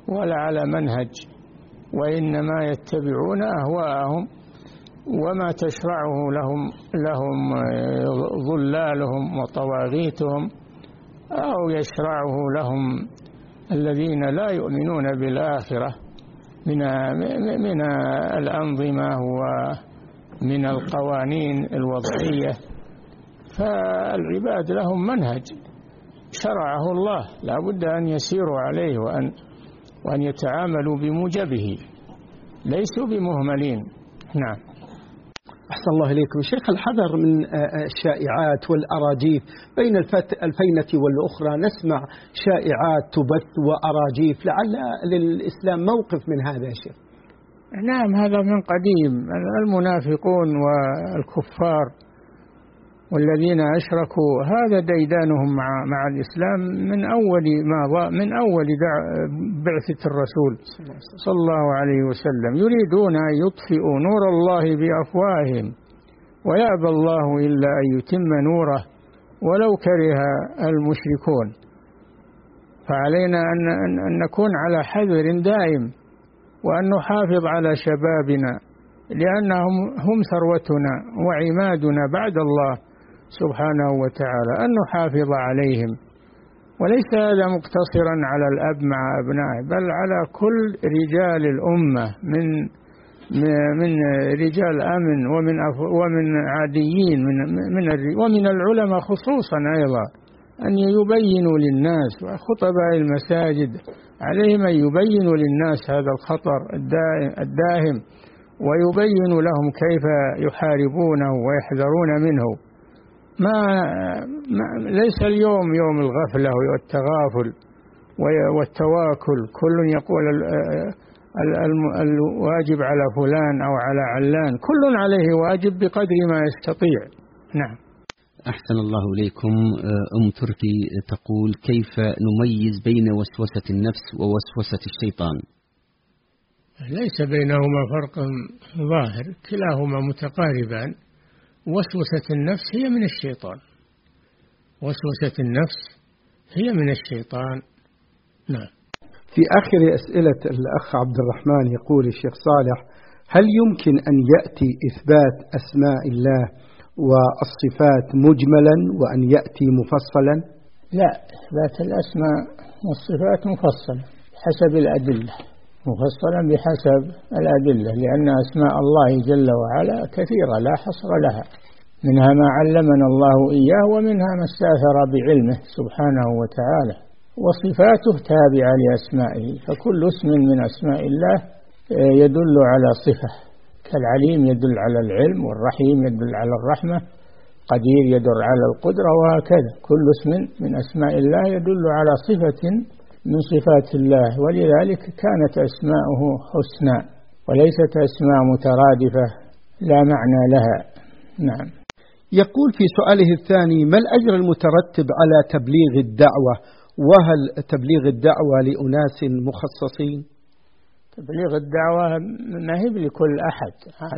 ولا على منهج، وإنما يتبعون أهواءهم وما تشرعه لهم ظلالهم وطواغيتهم، أو يشرعه لهم الذين لا يؤمنون بالآخرة من الأنظمة ومن القوانين الوضعية. فالعباد لهم منهج شرعه الله لا بد أن يسيروا عليه وأن يتعاملوا بموجبه، ليسوا بمهملين. نعم. أحسن الله إليكم شيخ. الحذر من الشائعات والأراجيف بين الفينة والأخرى، نسمع شائعات تبث وأراجيف، لعل للإسلام موقف من هذا يا شيخ؟ نعم، هذا من قديم. المنافقون والكفار والذين أشركوا هذا ديدانهم مع الإسلام من أول بعثة الرسول صلى الله عليه وسلم، يريدون أن يطفئوا نور الله بأفواههم ويأبى الله إلا أن يتم نوره ولو كره المشركون. فعلينا أن نكون على حذر دائم، وأن نحافظ على شبابنا، لأنهم هم ثروتنا وعمادنا بعد الله سبحانه وتعالى، أن نحافظ عليهم. وليس هذا مقتصرا على الأب مع أبنائه، بل على كل رجال الأمة من رجال أمن ومن عاديين ومن العلماء خصوصا أيضا، أن يبينوا للناس، وخطباء المساجد عليهم أن يبينوا للناس هذا الخطر الداهم، ويبينوا لهم كيف يحاربونه ويحذرون منه. ليس اليوم يوم الغفلة والتغافل والتواكل، كل يقول الواجب على فلان أو على علان، كل عليه واجب بقدر ما يستطيع. نعم. أحسن الله إليكم. تركي تقول: كيف نميز بين وسوسة النفس ووسوسة الشيطان؟ ليس بينهما فرق ظاهر، كلاهما متقاربان. وسوسة النفس هي من الشيطان، وسوسة النفس هي من الشيطان. نعم. في آخر أسئلة الأخ عبد الرحمن يقول الشيخ صالح: هل يمكن أن يأتي إثبات أسماء الله والصفات مجملا وأن يأتي مفصلا؟ لا، إثبات الأسماء والصفات مفصلا حسب الأدلة، مفصلا بحسب الأدلة، لأن أسماء الله جل وعلا كثيرة لا حصر لها، منها ما علمنا الله إياه ومنها ما استأثر بعلمه سبحانه وتعالى، وصفاته تابعة لأسمائه. فكل اسم من أسماء الله يدل على صفة، كالعليم يدل على العلم، والرحيم يدل على الرحمة، قدير يدل على القدرة، وهكذا. كل اسم من أسماء الله يدل على صفة من صفات الله، ولذلك كانت أسماؤه حسنى وليست أسماء مترادفة لا معنى لها. نعم. يقول في سؤاله الثاني: ما الأجر المترتب على تبليغ الدعوة؟ وهل تبليغ الدعوة لأناس مخصصين؟ تبليغ الدعوة ما هي لكل أحد،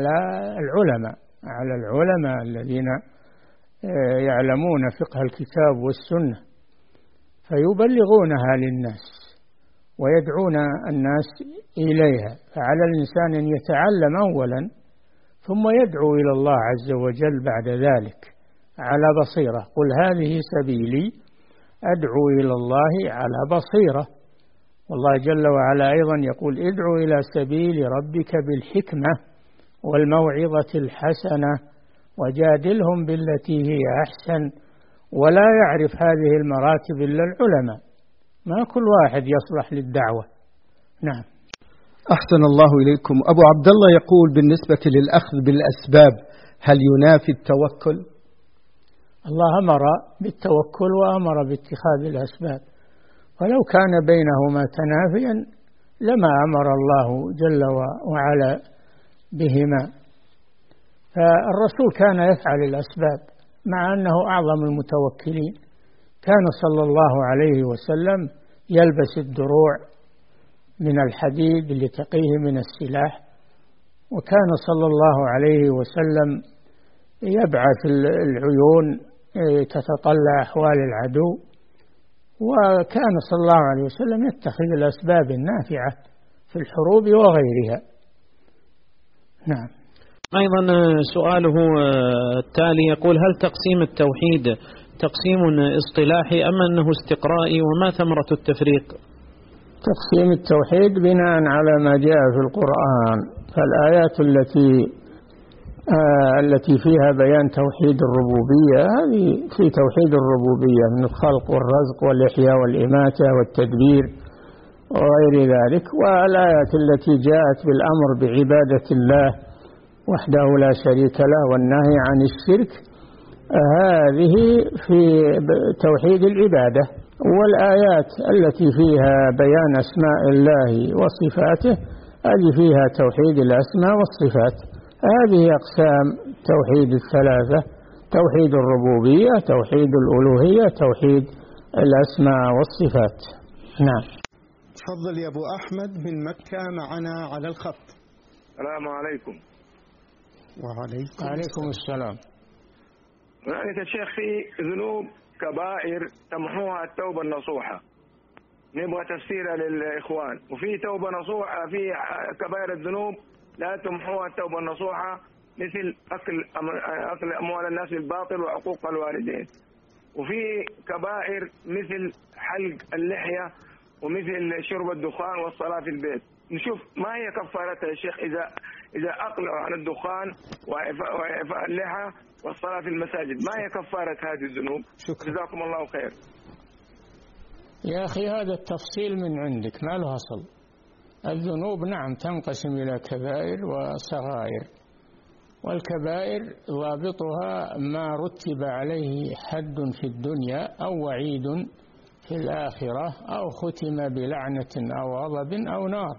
على العلماء الذين يعلمون فقه الكتاب والسنة، فيبلغونها للناس ويدعون الناس إليها. فعلى الإنسان أن يتعلم أولا، ثم يدعو إلى الله عز وجل بعد ذلك على بصيرة. قل هذه سبيلي أدعو إلى الله على بصيرة. والله جل وعلا أيضا يقول: ادعو إلى سبيل ربك بالحكمة والموعظة الحسنة وجادلهم بالتي هي أحسن. ولا يعرف هذه المراتب إلا العلماء، ما كل واحد يصلح للدعوة. نعم. أحسن الله إليكم. أبو عبد الله يقول: بالنسبة للأخذ بالأسباب هل ينافي التوكل؟ الله أمر بالتوكل وأمر باتخاذ الأسباب، ولو كان بينهما تنافيا لما أمر الله جل وعلا بهما. فالرسول كان يفعل الأسباب مع أنه أعظم المتوكلين. كان صلى الله عليه وسلم يلبس الدروع من الحديد لتقيه من السلاح، وكان صلى الله عليه وسلم يبعث العيون تتطلع أحوال العدو، وكان صلى الله عليه وسلم يتخذ الأسباب النافعة في الحروب وغيرها. نعم. أيضا سؤاله التالي يقول: هل تقسيم التوحيد تقسيم اصطلاحي أم أنه استقرائي، وما ثمرة التفريق؟ تقسيم التوحيد بناء على ما جاء في القرآن، فالآيات التي فيها بيان توحيد الربوبية هذه في توحيد الربوبية من الخلق والرزق والإحياء والإماتة والتدبير وغير ذلك، والآيات التي جاءت بالأمر بعبادة الله وحده لا شريك له والنهي عن الشرك هذه في توحيد العبادة، والآيات التي فيها بيان أسماء الله وصفاته هذه فيها توحيد الأسماء والصفات. هذه أقسام توحيد الثلاثة: توحيد الربوبية، توحيد الألوهية، توحيد الأسماء والصفات. نعم. تفضل يا أبو أحمد من مكة معنا على الخط. السلام عليكم. وعليكم السلام. هنالك الشيخ في ذنوب كبائر تمحوها التوبة النصوحة، نبغى تفسيرها للإخوان. وفي توبة نصوحة في كبائر الذنوب لا تمحوها التوبة النصوحة، مثل أكل أموال الناس بالباطل وعقوق الوالدين. وفي كبائر مثل حلق اللحية ومثل شرب الدخان والصلاة في البيت. نشوف ما هي كفارتها يا شيخ إذا أقلعوا عن الدخان وإعفاء اللحى والصلاة في المساجد، ما هي كفارة هذه الذنوب؟ جزاكم الله خير. يا أخي هذا التفصيل من عندك ما له أصل. الذنوب نعم تنقسم إلى كبائر وصغائر، والكبائر ضابطها ما رتب عليه حد في الدنيا أو وعيد في الآخرة أو ختم بلعنة أو غضب أو نار.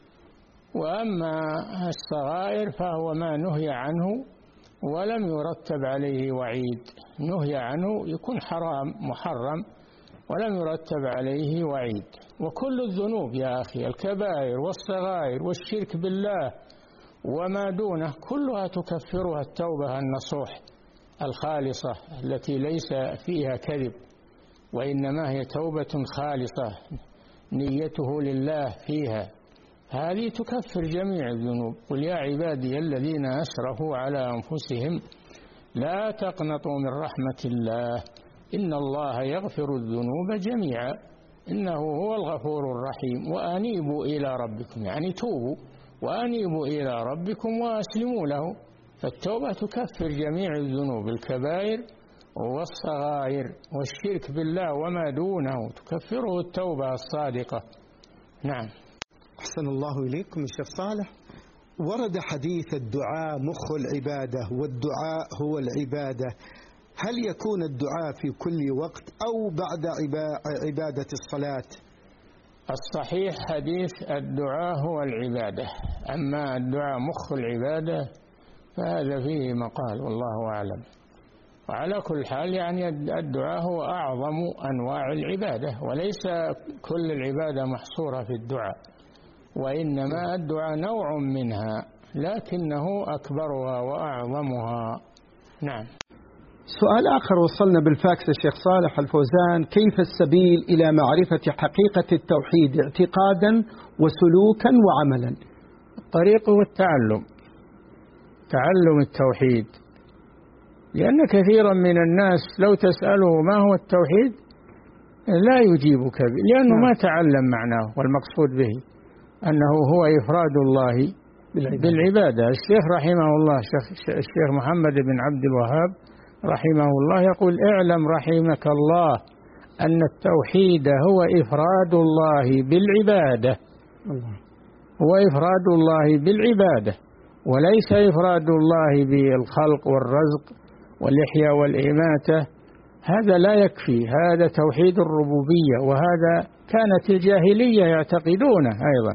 وأما الصغائر فهو ما نهي عنه ولم يرتب عليه وعيد، نهي عنه يكون حرام محرم ولم يرتب عليه وعيد. وكل الذنوب يا أخي الكبائر والصغائر والشرك بالله وما دونه كلها تكفرها التوبة النصوح الخالصة التي ليس فيها كذب، وإنما هي توبة خالصة نيته لله فيها، هذه تكفر جميع الذنوب. قل يا عبادي الذين أسرفوا على أنفسهم لا تقنطوا من رحمة الله إن الله يغفر الذنوب جميعا إنه هو الغفور الرحيم وأنيبوا إلى ربكم، يعني توبوا وأنيبوا إلى ربكم وأسلموا له. فالتوبة تكفر جميع الذنوب الكبائر والصغائر، والشرك بالله وما دونه تكفره التوبة الصادقة. نعم. أحسن الله إليكم الشيخ صالح. ورد حديث الدعاء مخ العبادة والدعاء هو العبادة، هل يكون الدعاء في كل وقت أو بعد عبادة الصلاة؟ الصحيح حديث الدعاء هو العبادة، أما الدعاء مخ العبادة فهذا فيه مقال والله أعلم. وعلى كل حال يعني الدعاء هو أعظم أنواع العبادة، وليس كل العبادة محصورة في الدعاء، وإنما الدعاء نوع منها لكنه أكبرها وأعظمها. نعم. سؤال آخر وصلنا بالفاكس الشيخ صالح الفوزان: كيف السبيل إلى معرفة حقيقة التوحيد اعتقادا وسلوكا وعملا؟ الطريق هو التعلم، تعلم التوحيد، لأن كثيرا من الناس لو تسأله ما هو التوحيد لا يجيبك به، لأنه ما تعلم معناه والمقصود به أنه هو إفراد الله بالعبادة. الشيخ رحمه الله الشيخ محمد بن عبد الوهاب رحمه الله يقول: اعلم رحمك الله أن التوحيد هو إفراد الله بالعبادة، هو إفراد الله بالعبادة وليس إفراد الله بالخلق والرزق والإحياء والإماتة. هذا لا يكفي، هذا توحيد الربوبية، وهذا كانت الجاهلية يعتقدونه أيضا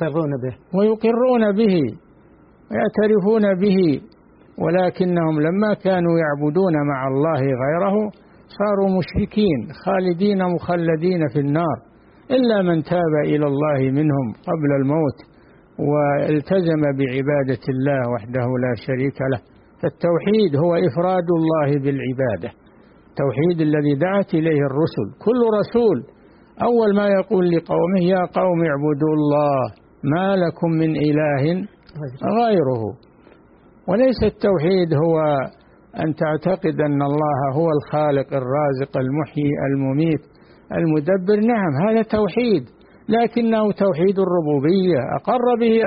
ويقرون به ويعترفون به، ولكنهم لما كانوا يعبدون مع الله غيره صاروا مشركين خالدين مخلدين في النار، إلا من تاب إلى الله منهم قبل الموت والتزم بعبادة الله وحده لا شريك له. فالتوحيد هو إفراد الله بالعبادة، التوحيد الذي دعت إليه الرسل. كل رسول أول ما يقول لقومه يا قوم اعبدوا الله ما لكم من إله غيره. وليس التوحيد هو أن تعتقد أن الله هو الخالق الرازق المحيي المميت المدبر. نعم هذا توحيد، لكنه توحيد الربوبية أقر به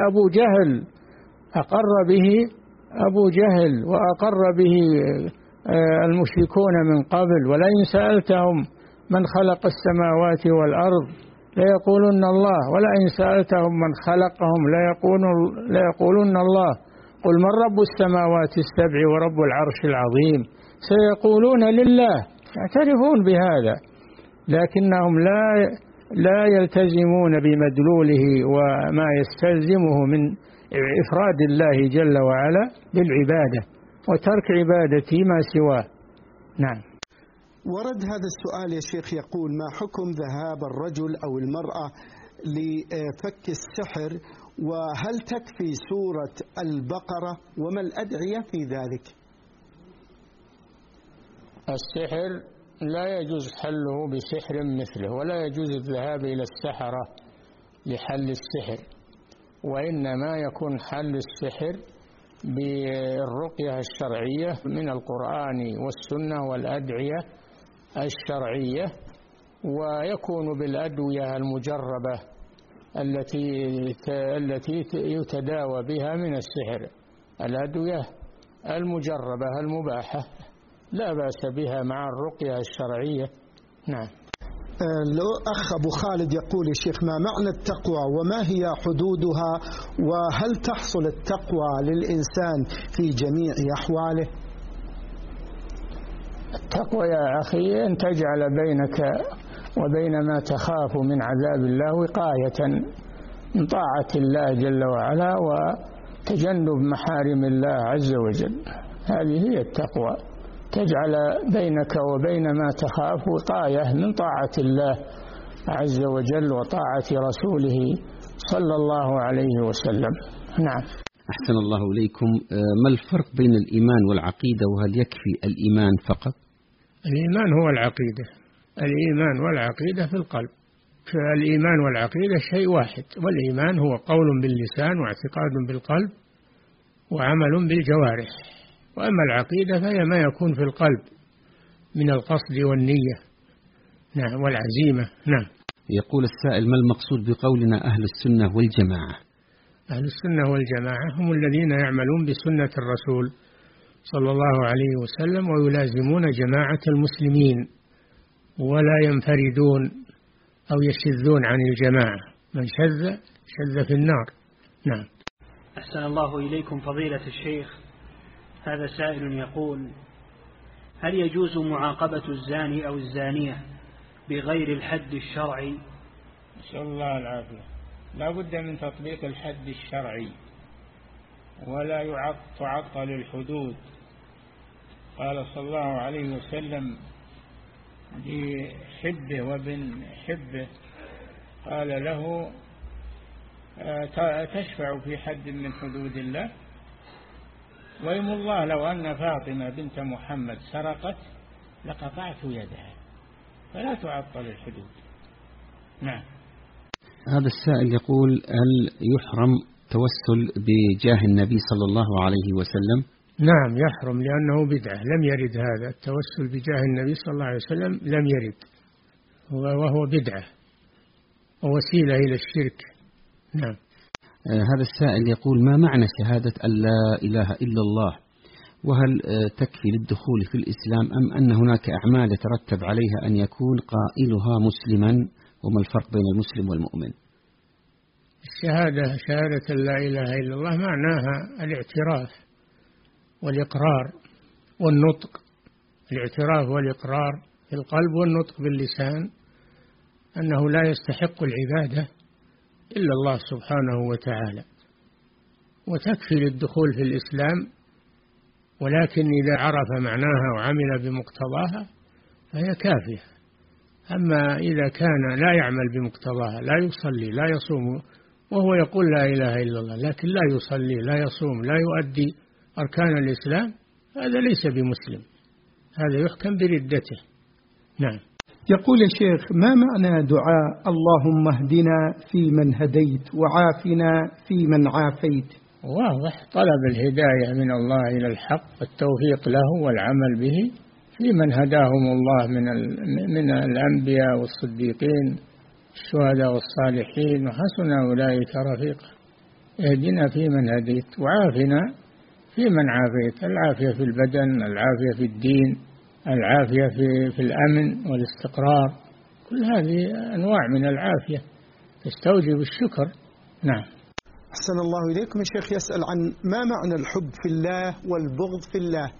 أبو جهل وأقر به المشركون من قبل. ولئن سألتهم من خلق السماوات والأرض ليقولن الله، ولئن سألتهم من خلقهم ليقولن الله، قل من رب السماوات السبع ورب العرش العظيم سيقولون لله. يعترفون بهذا لكنهم لا يلتزمون بمدلوله وما يستلزمه من إفراد الله جل وعلا بالعبادة وترك عبادة ما سواه. نعم. ورد هذا السؤال يا شيخ يقول: ما حكم ذهاب الرجل أو المرأة لفك السحر، وهل تكفي سورة البقرة، وما الأدعية في ذلك؟ السحر لا يجوز حله بسحر مثله، ولا يجوز الذهاب إلى السحرة لحل السحر، وإنما يكون حل السحر بالرقية الشرعية من القرآن والسنة والأدعية الشرعية، ويكون بالأدوية المجربة التي يتداوى بها من السحر. الأدوية المجربة المباحة لا بأس بها مع الرقية الشرعية. نعم. لو أخ أبو خالد يقول: يا شيخ ما معنى التقوى وما هي حدودها، وهل تحصل التقوى للإنسان في جميع أحواله؟ التقوى يا أخي أن تجعل بينك وبين ما تخاف من عذاب الله وقاية من طاعة الله جل وعلا وتجنب محارم الله عز وجل. هذه هي التقوى، تجعل بينك وبين ما تخاف وقاية من طاعة الله عز وجل وطاعة رسوله صلى الله عليه وسلم. نعم. أحسن الله إليكم. ما الفرق بين الإيمان والعقيدة، وهل يكفي الإيمان فقط؟ الإيمان هو العقيدة، الإيمان والعقيدة في القلب. فالإيمان والعقيدة شيء واحد، والإيمان هو قول باللسان واعتقاد بالقلب وعمل بالجوارح، وأما العقيدة فهي ما يكون في القلب من القصد والنية. نعم، والعزيمة. نعم. يقول السائل: ما المقصود بقولنا أهل السنة والجماعة؟ أهل السنة والجماعة هم الذين يعملون بسنة الرسول صلى الله عليه وسلم ويلازمون جماعة المسلمين ولا ينفردون أو يشذون عن الجماعة. من شذ في النار. نعم. أحسن الله إليكم فضيلة الشيخ. هذا سائل يقول: هل يجوز معاقبة الزاني أو الزانية بغير الحد الشرعي؟ نسأل الله العافية. لا بد من تطبيق الحد الشرعي، ولا تعطل الحدود. قال صلى الله عليه وسلم لحبه وابن حبه، قال له: تشفع في حد من حدود الله؟ ويم الله لو أن فاطمة بنت محمد سرقت لقطعت يدها، فلا تعطل الحدود. نعم. هذا السائل يقول: هل يحرم توسل بجاه النبي صلى الله عليه وسلم؟ نعم يحرم، لأنه بدعة، لم يرد هذا التوسل بجاه النبي صلى الله عليه وسلم، لم يرد، وهو بدعة ووسيلة إلى الشرك. نعم. هذا السائل يقول: ما معنى شهادة أن لا إله إلا الله، وهل تكفي للدخول في الإسلام أم أن هناك أعمال يترتب عليها أن يكون قائلها مسلما، وما الفرق بين المسلم والمؤمن؟ شهادة لا إله إلا الله معناها الاعتراف والإقرار والنطق. الاعتراف والإقرار في القلب والنطق باللسان أنه لا يستحق العبادة إلا الله سبحانه وتعالى، وتكفي للدخول في الإسلام، ولكن إذا عرف معناها وعمل بمقتضاها فهي كافية. أما إذا كان لا يعمل بمقتضاها، لا يصلي لا يصوم وهو يقول لا إله إلا الله، لكن لا يصلي لا يصوم لا يؤدي أركان الإسلام، هذا ليس بمسلم. هذا يحكم بردته. نعم. يقول الشيخ: ما معنى دعاء اللهم اهدنا فيمن هديت وعافنا فيمن عافيت؟ واضح، طلب الهداية من الله إلى الحق، التوفيق له والعمل به في من هداهم الله من الأنبياء والصديقين الشهداء والصالحين، وحسن أولئك رفيقا. اهدنا فيمن هديت وعافنا فيمن عافيت. العافية في البدن، العافية في الدين، العافية في الأمن والاستقرار، كل هذه أنواع من العافية تستوجب الشكر. نعم. أحسن الله إليكم. الشيخ يسأل عن ما معنى الحب في الله والبغض في الله؟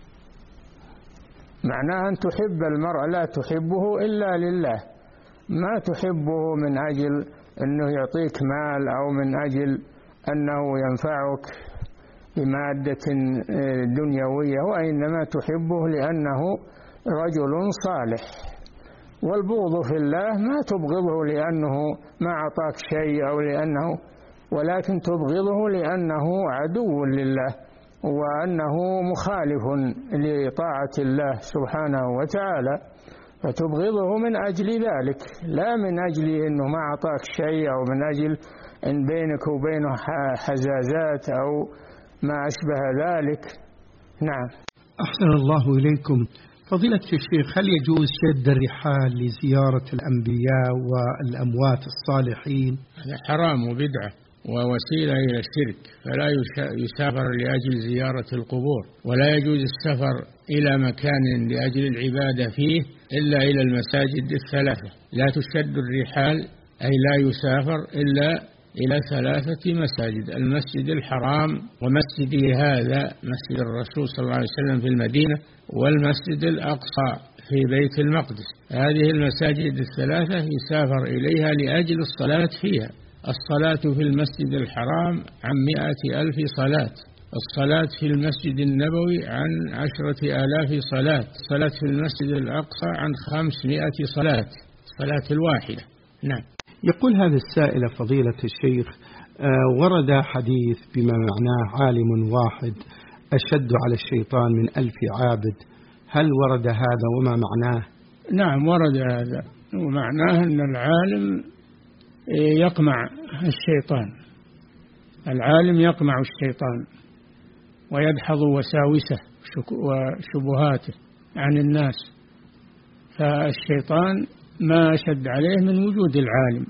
معناه أن تحب المرء لا تحبه إلا لله، ما تحبه من أجل أنه يعطيك مال أو من أجل أنه ينفعك بمادة دنيوية، وإنما تحبه لأنه رجل صالح. والبغض في الله ما تبغضه لأنه ما أعطاك شيء أو لأنه، ولكن تبغضه لأنه عدو لله وأنه مخالف لطاعة الله سبحانه وتعالى، فتبغضه من أجل ذلك، لا من أجل أنه ما أعطاك شيء أو من أجل أن بينك وبينه حزازات أو ما أشبه ذلك. نعم. أحسن الله إليكم. فضيلة الشيخ، هل يجوز شد الرحال لزيارة الأنبياء والأموات الصالحين؟ هذا حرام وبدعة ووسيلة إلى الشرك، فلا يسافر لأجل زيارة القبور، ولا يجوز السفر إلى مكان لأجل العبادة فيه إلا إلى المساجد الثلاثة. لا تشد الرحال أي لا يسافر إلا إلى 3 مساجد: المسجد الحرام، ومسجدي هذا مسجد الرسول صلى الله عليه وسلم في المدينة، والمسجد الأقصى في بيت المقدس. هذه المساجد الثلاثة يسافر إليها لأجل الصلاة فيها. الصلاة في المسجد الحرام عن 100,000 صلاة، الصلاة في المسجد النبوي عن 10,000 صلاة، الصلاة في المسجد الأقصى عن 500 صلاة، الصلاة الواحدة. نعم. يقول هذا السائل: فضيلة الشيخ، ورد حديث بما معناه عالم واحد أشد على الشيطان من 1000 عابد، هل ورد هذا وما معناه؟ نعم ورد هذا، ومعناه أن العالم يقمع الشيطان، العالم يقمع الشيطان ويدحض وساوسه وشبهاته عن الناس، فالشيطان ما أشد عليه من وجود العالم،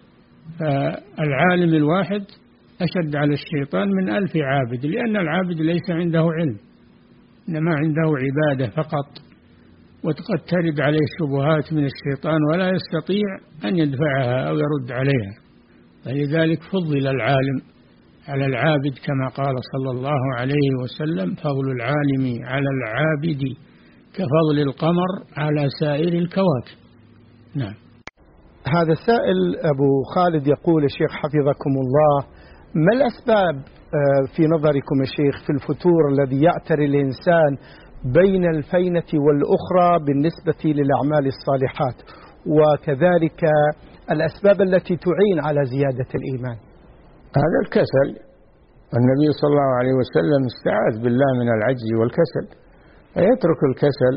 فالعالم الواحد أشد على الشيطان من 1000 عابد، لأن العابد ليس عنده علم، إنما عنده عبادة فقط، وقد ترد عليه الشبهات من الشيطان ولا يستطيع أن يدفعها أو يرد عليها، فلذلك فضل العالم على العابد كما قال صلى الله عليه وسلم: فضل العالم على العابد كفضل القمر على سائر الكواكب. نعم. هذا السائل أبو خالد يقول: الشيخ حفظكم الله، ما الأسباب في نظركم يا شيخ في الفتور الذي يعتري الإنسان بين الفينة والأخرى بالنسبة للأعمال الصالحات، وكذلك الأسباب التي تعين على زيادة الإيمان؟ هذا الكسل، النبي صلى الله عليه وسلم استعاذ بالله من العجز والكسل، فيترك الكسل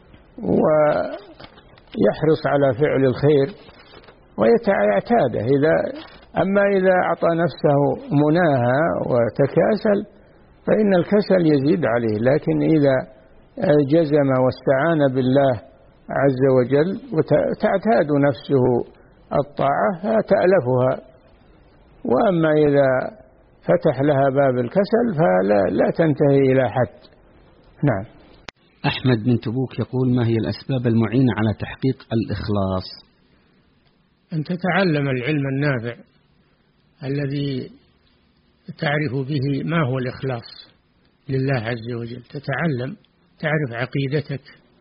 ويحرص على فعل الخير ويعتاده. أما إذا أعطى نفسه مناهى وتكاسل فإن الكسل يزيد عليه، لكن إذا جزم واستعان بالله عز وجل وتعتاد نفسه الطاعة فتألفها، وأما إذا فتح لها باب الكسل فلا تنتهي إلى حد. نعم. أحمد من تبوك يقول: ما هي الأسباب المعينة على تحقيق الإخلاص؟ أن تتعلم العلم النافع الذي تعرف به ما هو الإخلاص لله عز وجل، تتعلم تعرف عقيدتك،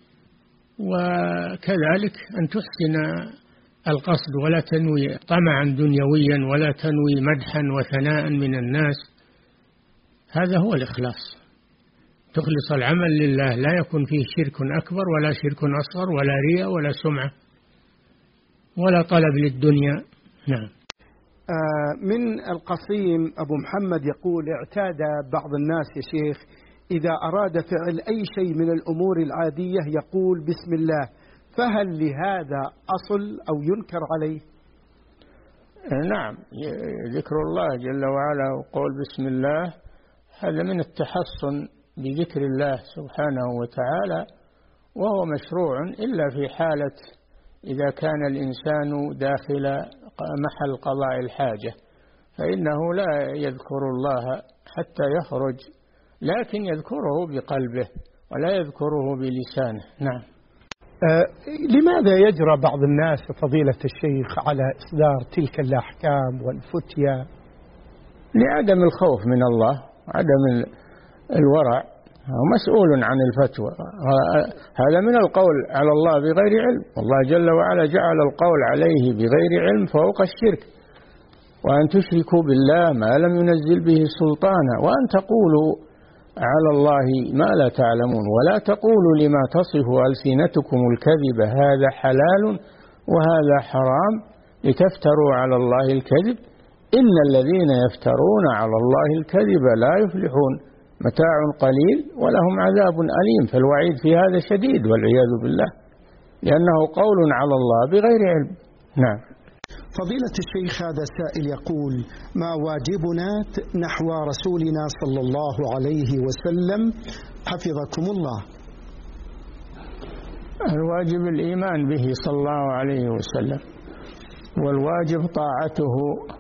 وكذلك أن تحسن القصد ولا تنوي طمعا دنيويا ولا تنوي مدحا وثناء من الناس، هذا هو الإخلاص. تخلص العمل لله، لا يكون فيه شرك أكبر ولا شرك أصغر ولا رياء ولا سمعة ولا طلب للدنيا. نعم. من القصيم أبو محمد يقول: اعتاد بعض الناس يا شيخ إذا أراد فعل أي شيء من الأمور العادية يقول بسم الله، فهل لهذا أصل أو ينكر عليه؟ نعم، ذكر الله جل وعلا وقول بسم الله هذا من التحصن بذكر الله سبحانه وتعالى، وهو مشروع إلا في حالة إذا كان الإنسان داخل محل قضاء الحاجة، فإنه لا يذكر الله حتى يخرج، لكن يذكره بقلبه ولا يذكره بلسانه. نعم. لماذا يجرى بعض الناس فضيلة الشيخ على إصدار تلك الأحكام والفتيا؟ لعدم الخوف من الله، عدم الورع، مسؤول عن الفتوى، هذا من القول على الله بغير علم، والله جل وعلا جعل القول عليه بغير علم فوق الشرك، وأن تشركوا بالله ما لم ينزل به سلطانا، وأن تقولوا على الله ما لا تعلمون، ولا تقولوا لما تصف ألسنتكم الكذب هذا حلال وهذا حرام لتفتروا على الله الكذب إن الذين يفترون على الله الكذب لا يفلحون، متاع قليل ولهم عذاب أليم. فالوعيد في هذا شديد والعياذ بالله، لأنه قول على الله بغير علم. نعم. فضيلة الشيخ، هذا سائل يقول: ما واجبنا نحو رسولنا صلى الله عليه وسلم حفظكم الله؟ الواجب الإيمان به صلى الله عليه وسلم، والواجب طاعته،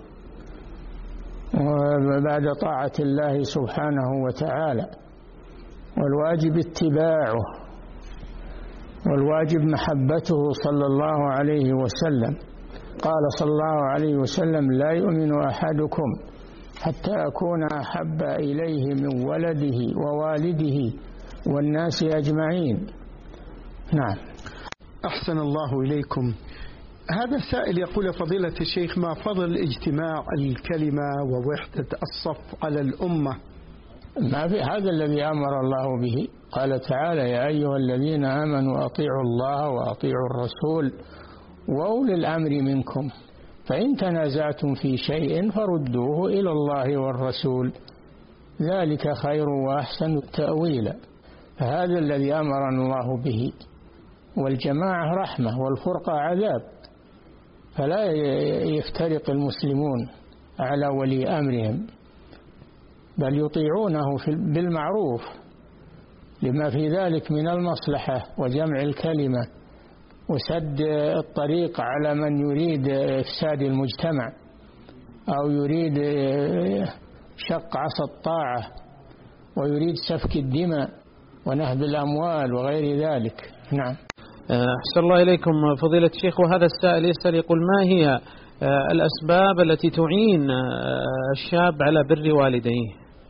وبعد طاعة الله سبحانه وتعالى، والواجب اتباعه، والواجب محبته صلى الله عليه وسلم. قال صلى الله عليه وسلم: لا يؤمن أحدكم حتى أكون أحب إليه من ولده ووالده والناس أجمعين. نعم. أحسن الله إليكم. هذا السائل يقول: فضيلة الشيخ، ما فضل اجتماع الكلمة ووحدة الصف على الأمة؟ ما في، هذا الذي أمر الله به، قال تعالى: يا أيها الذين آمنوا أطيعوا الله وأطيعوا الرسول وأولي الأمر منكم فإن تنازعتم في شيء فردوه إلى الله والرسول ذلك خير وأحسن تأويلا. فهذا الذي أمرنا الله به، والجماعة رحمة والفرقة عذاب، فلا يفترق المسلمون على ولي أمرهم، بل يطيعونه بالمعروف لما في ذلك من المصلحة وجمع الكلمة وسد الطريق على من يريد إفساد المجتمع أو يريد شق عصا الطاعة ويريد سفك الدماء ونهب الأموال وغير ذلك. نعم. أحسن الله إليكم فضيلة الشيخ. وهذا السائل يسأل يقول: ما هي الأسباب التي تعين الشاب على بر والديه؟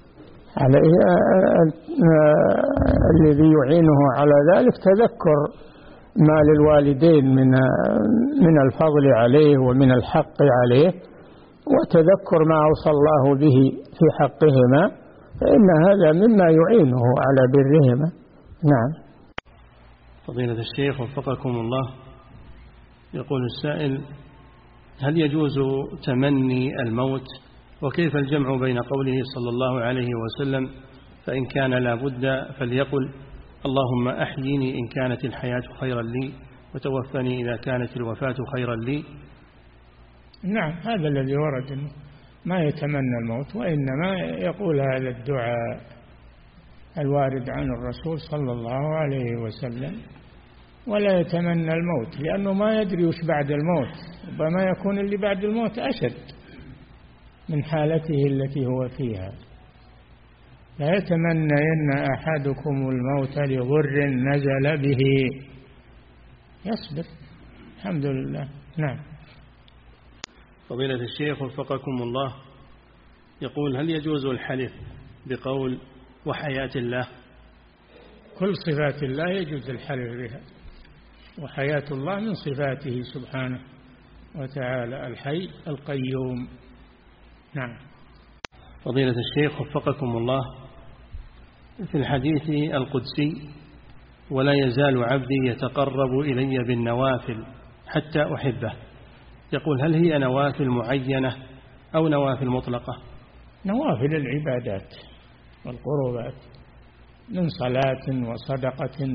الذي يعينه على ذلك تذكر ما للوالدين من الفضل عليه ومن الحق عليه، وتذكر ما أوصى الله به في حقهما، فإن هذا مما يعينه على برهما. نعم. فضيلة الشيخ وفقكم الله، يقول السائل: هل يجوز تمني الموت؟ وكيف الجمع بين قوله صلى الله عليه وسلم: فإن كان لا بد فليقل اللهم أحييني إن كانت الحياة خيرا لي وتوفني إذا كانت الوفاة خيرا لي؟ نعم، هذا الذي ورد، ما يتمنى الموت، وإنما يقول هذا الدعاء الوارد عن الرسول صلى الله عليه وسلم، ولا يتمنى الموت، لأنه ما يدري وش بعد الموت، ربما يكون اللي بعد الموت أشد من حالته التي هو فيها. لا يتمنين أحدكم الموت لضر نزل به، يصبر. الحمد لله. نعم. فضيلة الشيخ وفقكم الله، يقول: هل يجوز الحلف بقول وحياة الله؟ كل صفات الله يجوز الحلف بها، وحياة الله من صفاته سبحانه وتعالى الحي القيوم. نعم. فضيلة الشيخ وفقكم الله، في الحديث القدسي: ولا يزال عبدي يتقرب إلي بالنوافل حتى أحبه، يقول: هل هي نوافل معينة أو نوافل مطلقة؟ نوافل العبادات والقربات، من صلاة وصدقة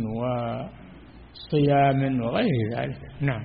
وصيام وغير ذلك. نعم.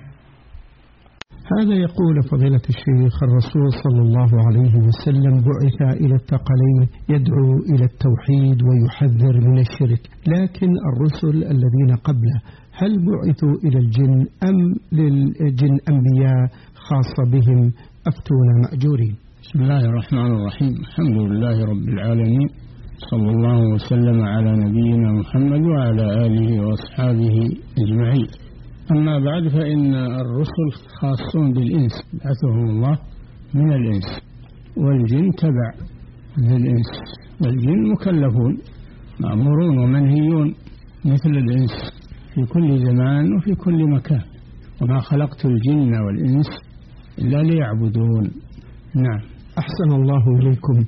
هذا يقول فضيلة الشيخ: الرسول صلى الله عليه وسلم بعث إلى الثقلين يدعو إلى التوحيد ويحذر من الشرك، لكن الرسل الذين قبله هل بعثوا إلى الجن أم للجن أنبياء خاصة بهم؟ أفتونا مأجورين. بسم الله الرحمن الرحيم. الحمد لله رب العالمين، صلى الله وسلم على نبينا محمد وعلى آله وأصحابه أجمعين. أما بعد، فإن الرسل خاصون بالإنس، بعثهم الله من الإنس، والجن تبع للإنس، والجن مكلفون مأمورون ومنهيون مثل الإنس في كل زمان وفي كل مكان، وما خلقت الجن والإنس إلا ليعبدون. نعم. أحسن الله إليكم.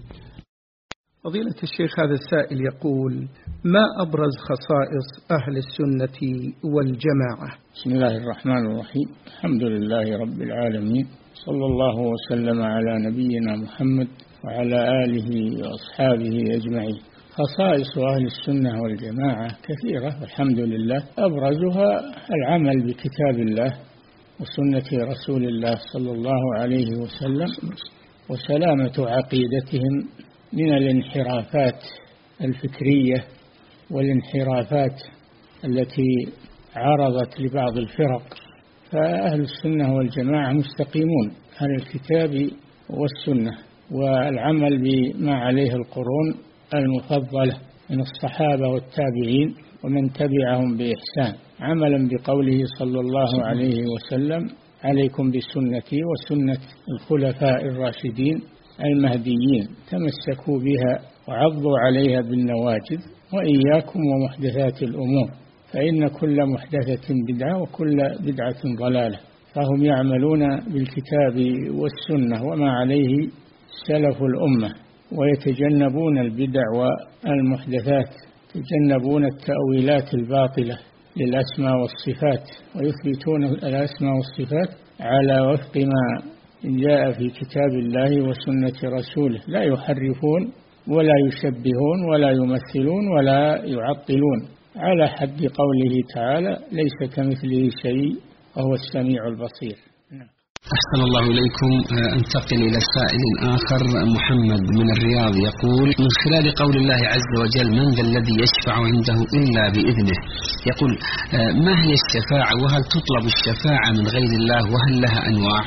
فضيلة الشيخ، هذا السائل يقول: ما أبرز خصائص أهل السنة والجماعة؟ بسم الله الرحمن الرحيم. الحمد لله رب العالمين، صلى الله وسلم على نبينا محمد وعلى آله وأصحابه أجمعين. خصائص أهل السنة والجماعة كثيرة والحمد لله، أبرزها العمل بكتاب الله وسنة رسول الله صلى الله عليه وسلم، وسلامة عقيدتهم من الانحرافات الفكرية والانحرافات التي عرضت لبعض الفرق. فأهل السنة والجماعة مستقيمون على الكتاب والسنة، والعمل بما عليه القرون المفضلة من الصحابة والتابعين ومن تبعهم بإحسان، عملا بقوله صلى الله عليه وسلم: عليكم بسنتي وسنة الخلفاء الراشدين المهديين، تمسكوا بها وعضوا عليها بالنواجذ، وإياكم ومحدثات الأمور، فإن كل محدثة بدعة وكل بدعة ضلالة. فهم يعملون بالكتاب والسنة وما عليه سلف الأمة، ويتجنبون البدع والمحدثات، يتجنبون التأويلات الباطلة للأسماء والصفات، ويثبتون الأسماء والصفات على وفق ما جاء في كتاب الله وسنة رسوله، لا يحرفون ولا يشبهون ولا يمثلون ولا يعطلون، على حد قوله تعالى: ليس كمثله شيء وهو السميع البصير. أحسن الله إليكم. أنتقل إلى سائل آخر، محمد من الرياض، يقول: من خلال قول الله عز وجل: من ذا الذي يشفع عنده إلا بإذنه، يقول: ما هي الشفاعة، وهل تطلب الشفاعة من غير الله، وهل لها أنواع؟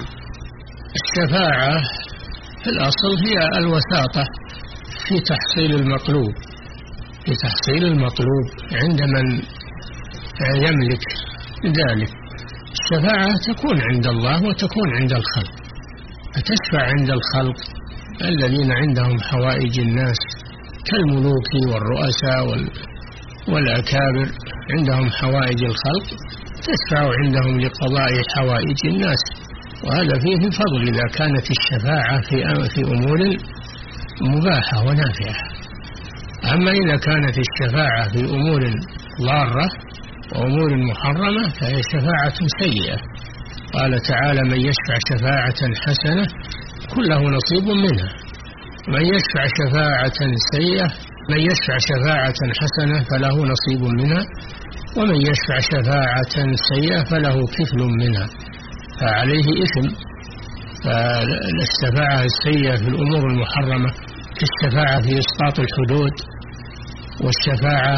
الشفاعة في الأصل هي الوساطة في تحصيل المطلوب، في تحصيل المطلوب عند من يملك ذلك. الشفاعة تكون عند الله وتكون عند الخلق، فتشفع عند الخلق الذين عندهم حوائج الناس كالملوك والرؤساء والأكابر، عندهم حوائج الخلق، تشفع عندهم لقضاء حوائج الناس، وهذا فيه فضل إذا كانت الشفاعة في أمور مباحة ونافعة. أما إذا كانت الشفاعة في أمور ضارة وأمور محرمة فهي شفاعة سيئة. قال تعالى: من يشفع شفاعة حسنة كن له نصيب منها، من يشفع شفاعة سيئة، من يشفع شفاعة حسنة فله نصيب منها، ومن يشفع شفاعة سيئة فله كفل منها، فعليه إثم. فالشفاعة السيئة في الأمور المحرمة كالشفاعة في إسقاط الحدود، والشفاعة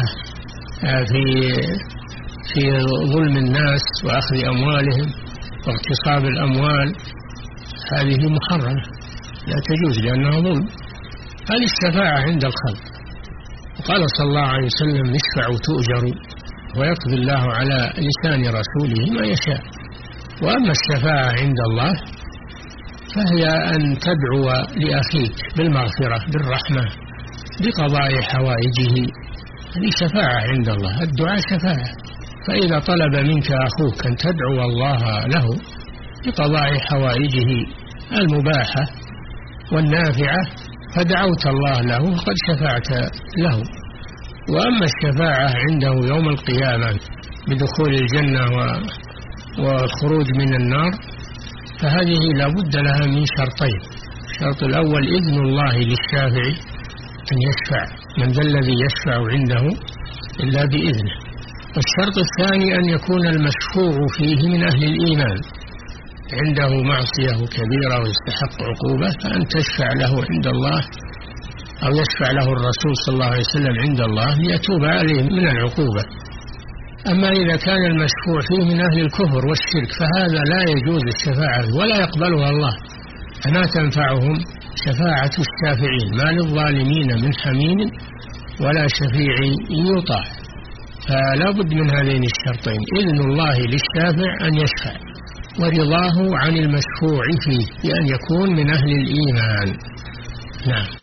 في ظلم الناس وأخذ أموالهم واغتصاب الأموال، هذه محرمة لا تجوز لأنها ظلم. هذه الشفاعة عند الخلق. وقال صلى الله عليه وسلم: اشفعوا تؤجروا، ويقضي الله على لسان رسوله ما يشاء. وأما الشفاعة عند الله فهي أن تدعو لأخيك بالمغفرة بالرحمة بقضاء حوائجه، هذه شفاعة عند الله. الدعاء شفاعة، فإذا طلب منك أخوك أن تدعو الله له بقضاء حوائجه المباحة والنافعة فدعوت الله له فقد شفعت له. وأما الشفاعة عنده يوم القيامة بدخول الجنة والخروج من النار فهذه لا بد لها من شرطين. الشرط الأول إذن الله للشافع أن يشفع، من ذا الذي يشفع عنده إلا بإذنه. والشرط الثاني أن يكون المشفوع فيه من أهل الإيمان، عنده معصية كبيرة ويستحق عقوبة، فأن تشفع له عند الله أو يشفع له الرسول صلى الله عليه وسلم عند الله ليتوب عليه من العقوبة. أما إذا كان المشفوع فيه من أهل الكفر والشرك فهذا لا يجوز الشفاعة ولا يقبلها الله، فلا تنفعهم شفاعة الشافعين، ما للظالمين من حميم ولا شفيع يطاع. فلا بد من هذين الشرطين: إذن الله للشافع أن يشفع، ورضاه عن المشفوع فيه بأن يكون من أهل الإيمان. نعم.